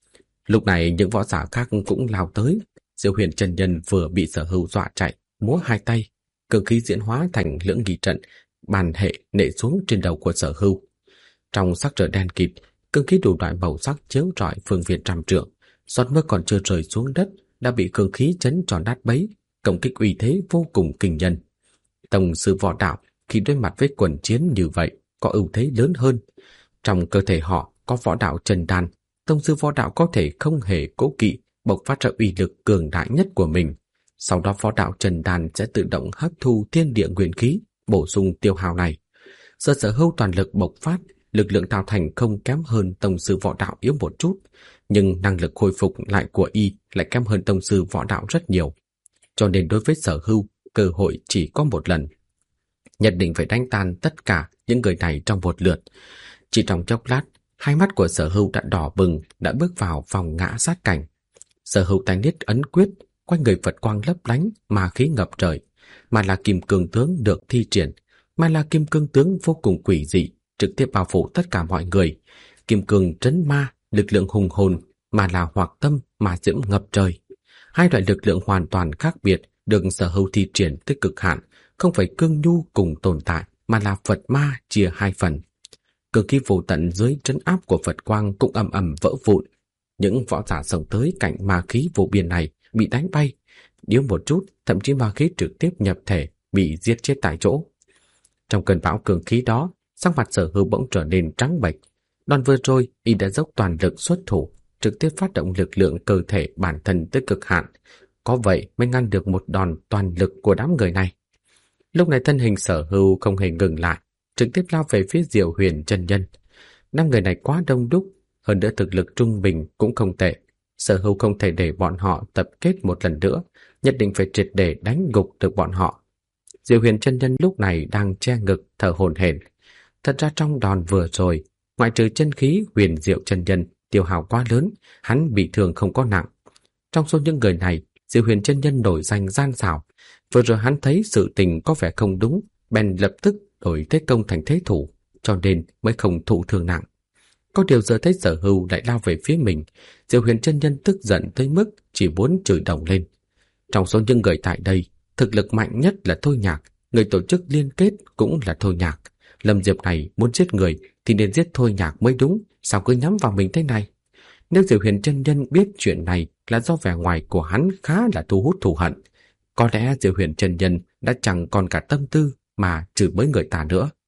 Speaker 1: Lúc này những võ giả khác cũng lao tới. Diệu Huyền chân nhân vừa bị Sở Hưu dọa chạy, múa hai tay, cường khí diễn hóa thành lưỡng nghi trận, bàn hệ nện xuống trên đầu của Sở Hưu. Trong sắc trời đen kịt, cường khí đủ loại màu sắc chiếu rọi phương viên trăm trượng, giọt mưa còn chưa rơi xuống đất đã bị cường khí chấn tròn nát bấy, công kích uy thế vô cùng kinh nhân. Tông sư võ đạo khi đối mặt với quần chiến như vậy có ưu thế lớn hơn. Trong cơ thể họ có võ đạo chân đan, tông sư võ đạo có thể không hề cố kỵ bộc phát ra uy lực cường đại nhất của mình. Sau đó võ đạo chân đan sẽ tự động hấp thu thiên địa nguyên khí, bổ sung tiêu hao này. Giờ Sở Hưu toàn lực bộc phát, lực lượng tạo thành không kém hơn tông sư võ đạo yếu một chút, nhưng năng lực khôi phục lại của y lại kém hơn tông sư võ đạo rất nhiều. Cho nên đối với Sở Hưu, cơ hội chỉ có một lần. Nhất định phải đánh tan tất cả những người này trong một lượt. Chỉ trong chốc lát, hai mắt của Sở Hưu đã đỏ bừng, đã bước vào vòng ngã sát cảnh. Sở Hưu tay niết ấn quyết, quanh người Phật quang lấp lánh, ma khí ngập trời, mà là kim cương tướng được thi triển, mà là kim cương tướng vô cùng quỷ dị, trực tiếp bao phủ tất cả mọi người. Kim cương trấn ma, lực lượng hùng hồn, mà là hoặc tâm, mà diễm ngập trời. Hai loại lực lượng hoàn toàn khác biệt được Sở Hưu thi triển tới cực hạn, không phải cương nhu cùng tồn tại, mà là Phật ma chia hai phần. Cường khí vô tận dưới trấn áp của Phật quang cũng ầm ầm vỡ vụn. Những võ giả xông tới cạnh ma khí vô biên này bị đánh bay, yếu một chút, thậm chí ma khí trực tiếp nhập thể, bị giết chết tại chỗ. Trong cơn bão cường khí đó, sắc mặt Sở Hưu bỗng trở nên trắng bệch. Đòn vừa rồi, y đã dốc toàn lực xuất thủ, trực tiếp phát động lực lượng cơ thể bản thân tới cực hạn. Có vậy mới ngăn được một đòn toàn lực của đám người này. Lúc này thân hình Sở Hưu không hề ngừng lại, trực tiếp lao về phía Diệu Huyền chân nhân. Năm người này quá đông đúc, hơn nữa thực lực trung bình cũng không tệ. Sở Hưu không thể để bọn họ tập kết một lần nữa, nhất định phải triệt để đánh gục được bọn họ. Diệu Huyền chân nhân lúc này đang che ngực thở hổn hển. Thật ra trong đòn vừa rồi, ngoại trừ chân khí Huyền Diệu chân nhân tiêu hao quá lớn, hắn bị thương không có nặng. Trong số những người này, Diệu Huyền chân nhân nổi danh gian xảo. Vừa rồi hắn thấy sự tình có vẻ không đúng, bèn lập tức đổi thế công thành thế thủ, cho nên mới không thụ thương nặng. Có điều giờ thấy Sở Hưu lại lao về phía mình, Diệu Huyền chân nhân tức giận tới mức chỉ muốn chửi đồng lên. Trong số những người tại đây, thực lực mạnh nhất là Thôi Nhạc, người tổ chức liên kết cũng là Thôi Nhạc. Lâm Diệp này muốn giết người thì nên giết Thôi Nhạc mới đúng, sao cứ nhắm vào mình thế này? Nếu Diệu Huyền chân nhân biết chuyện này là do vẻ ngoài của hắn khá là thu hút thù hận, có lẽ Diệu Huyền chân nhân đã chẳng còn cả tâm tư mà chửi bới người ta nữa.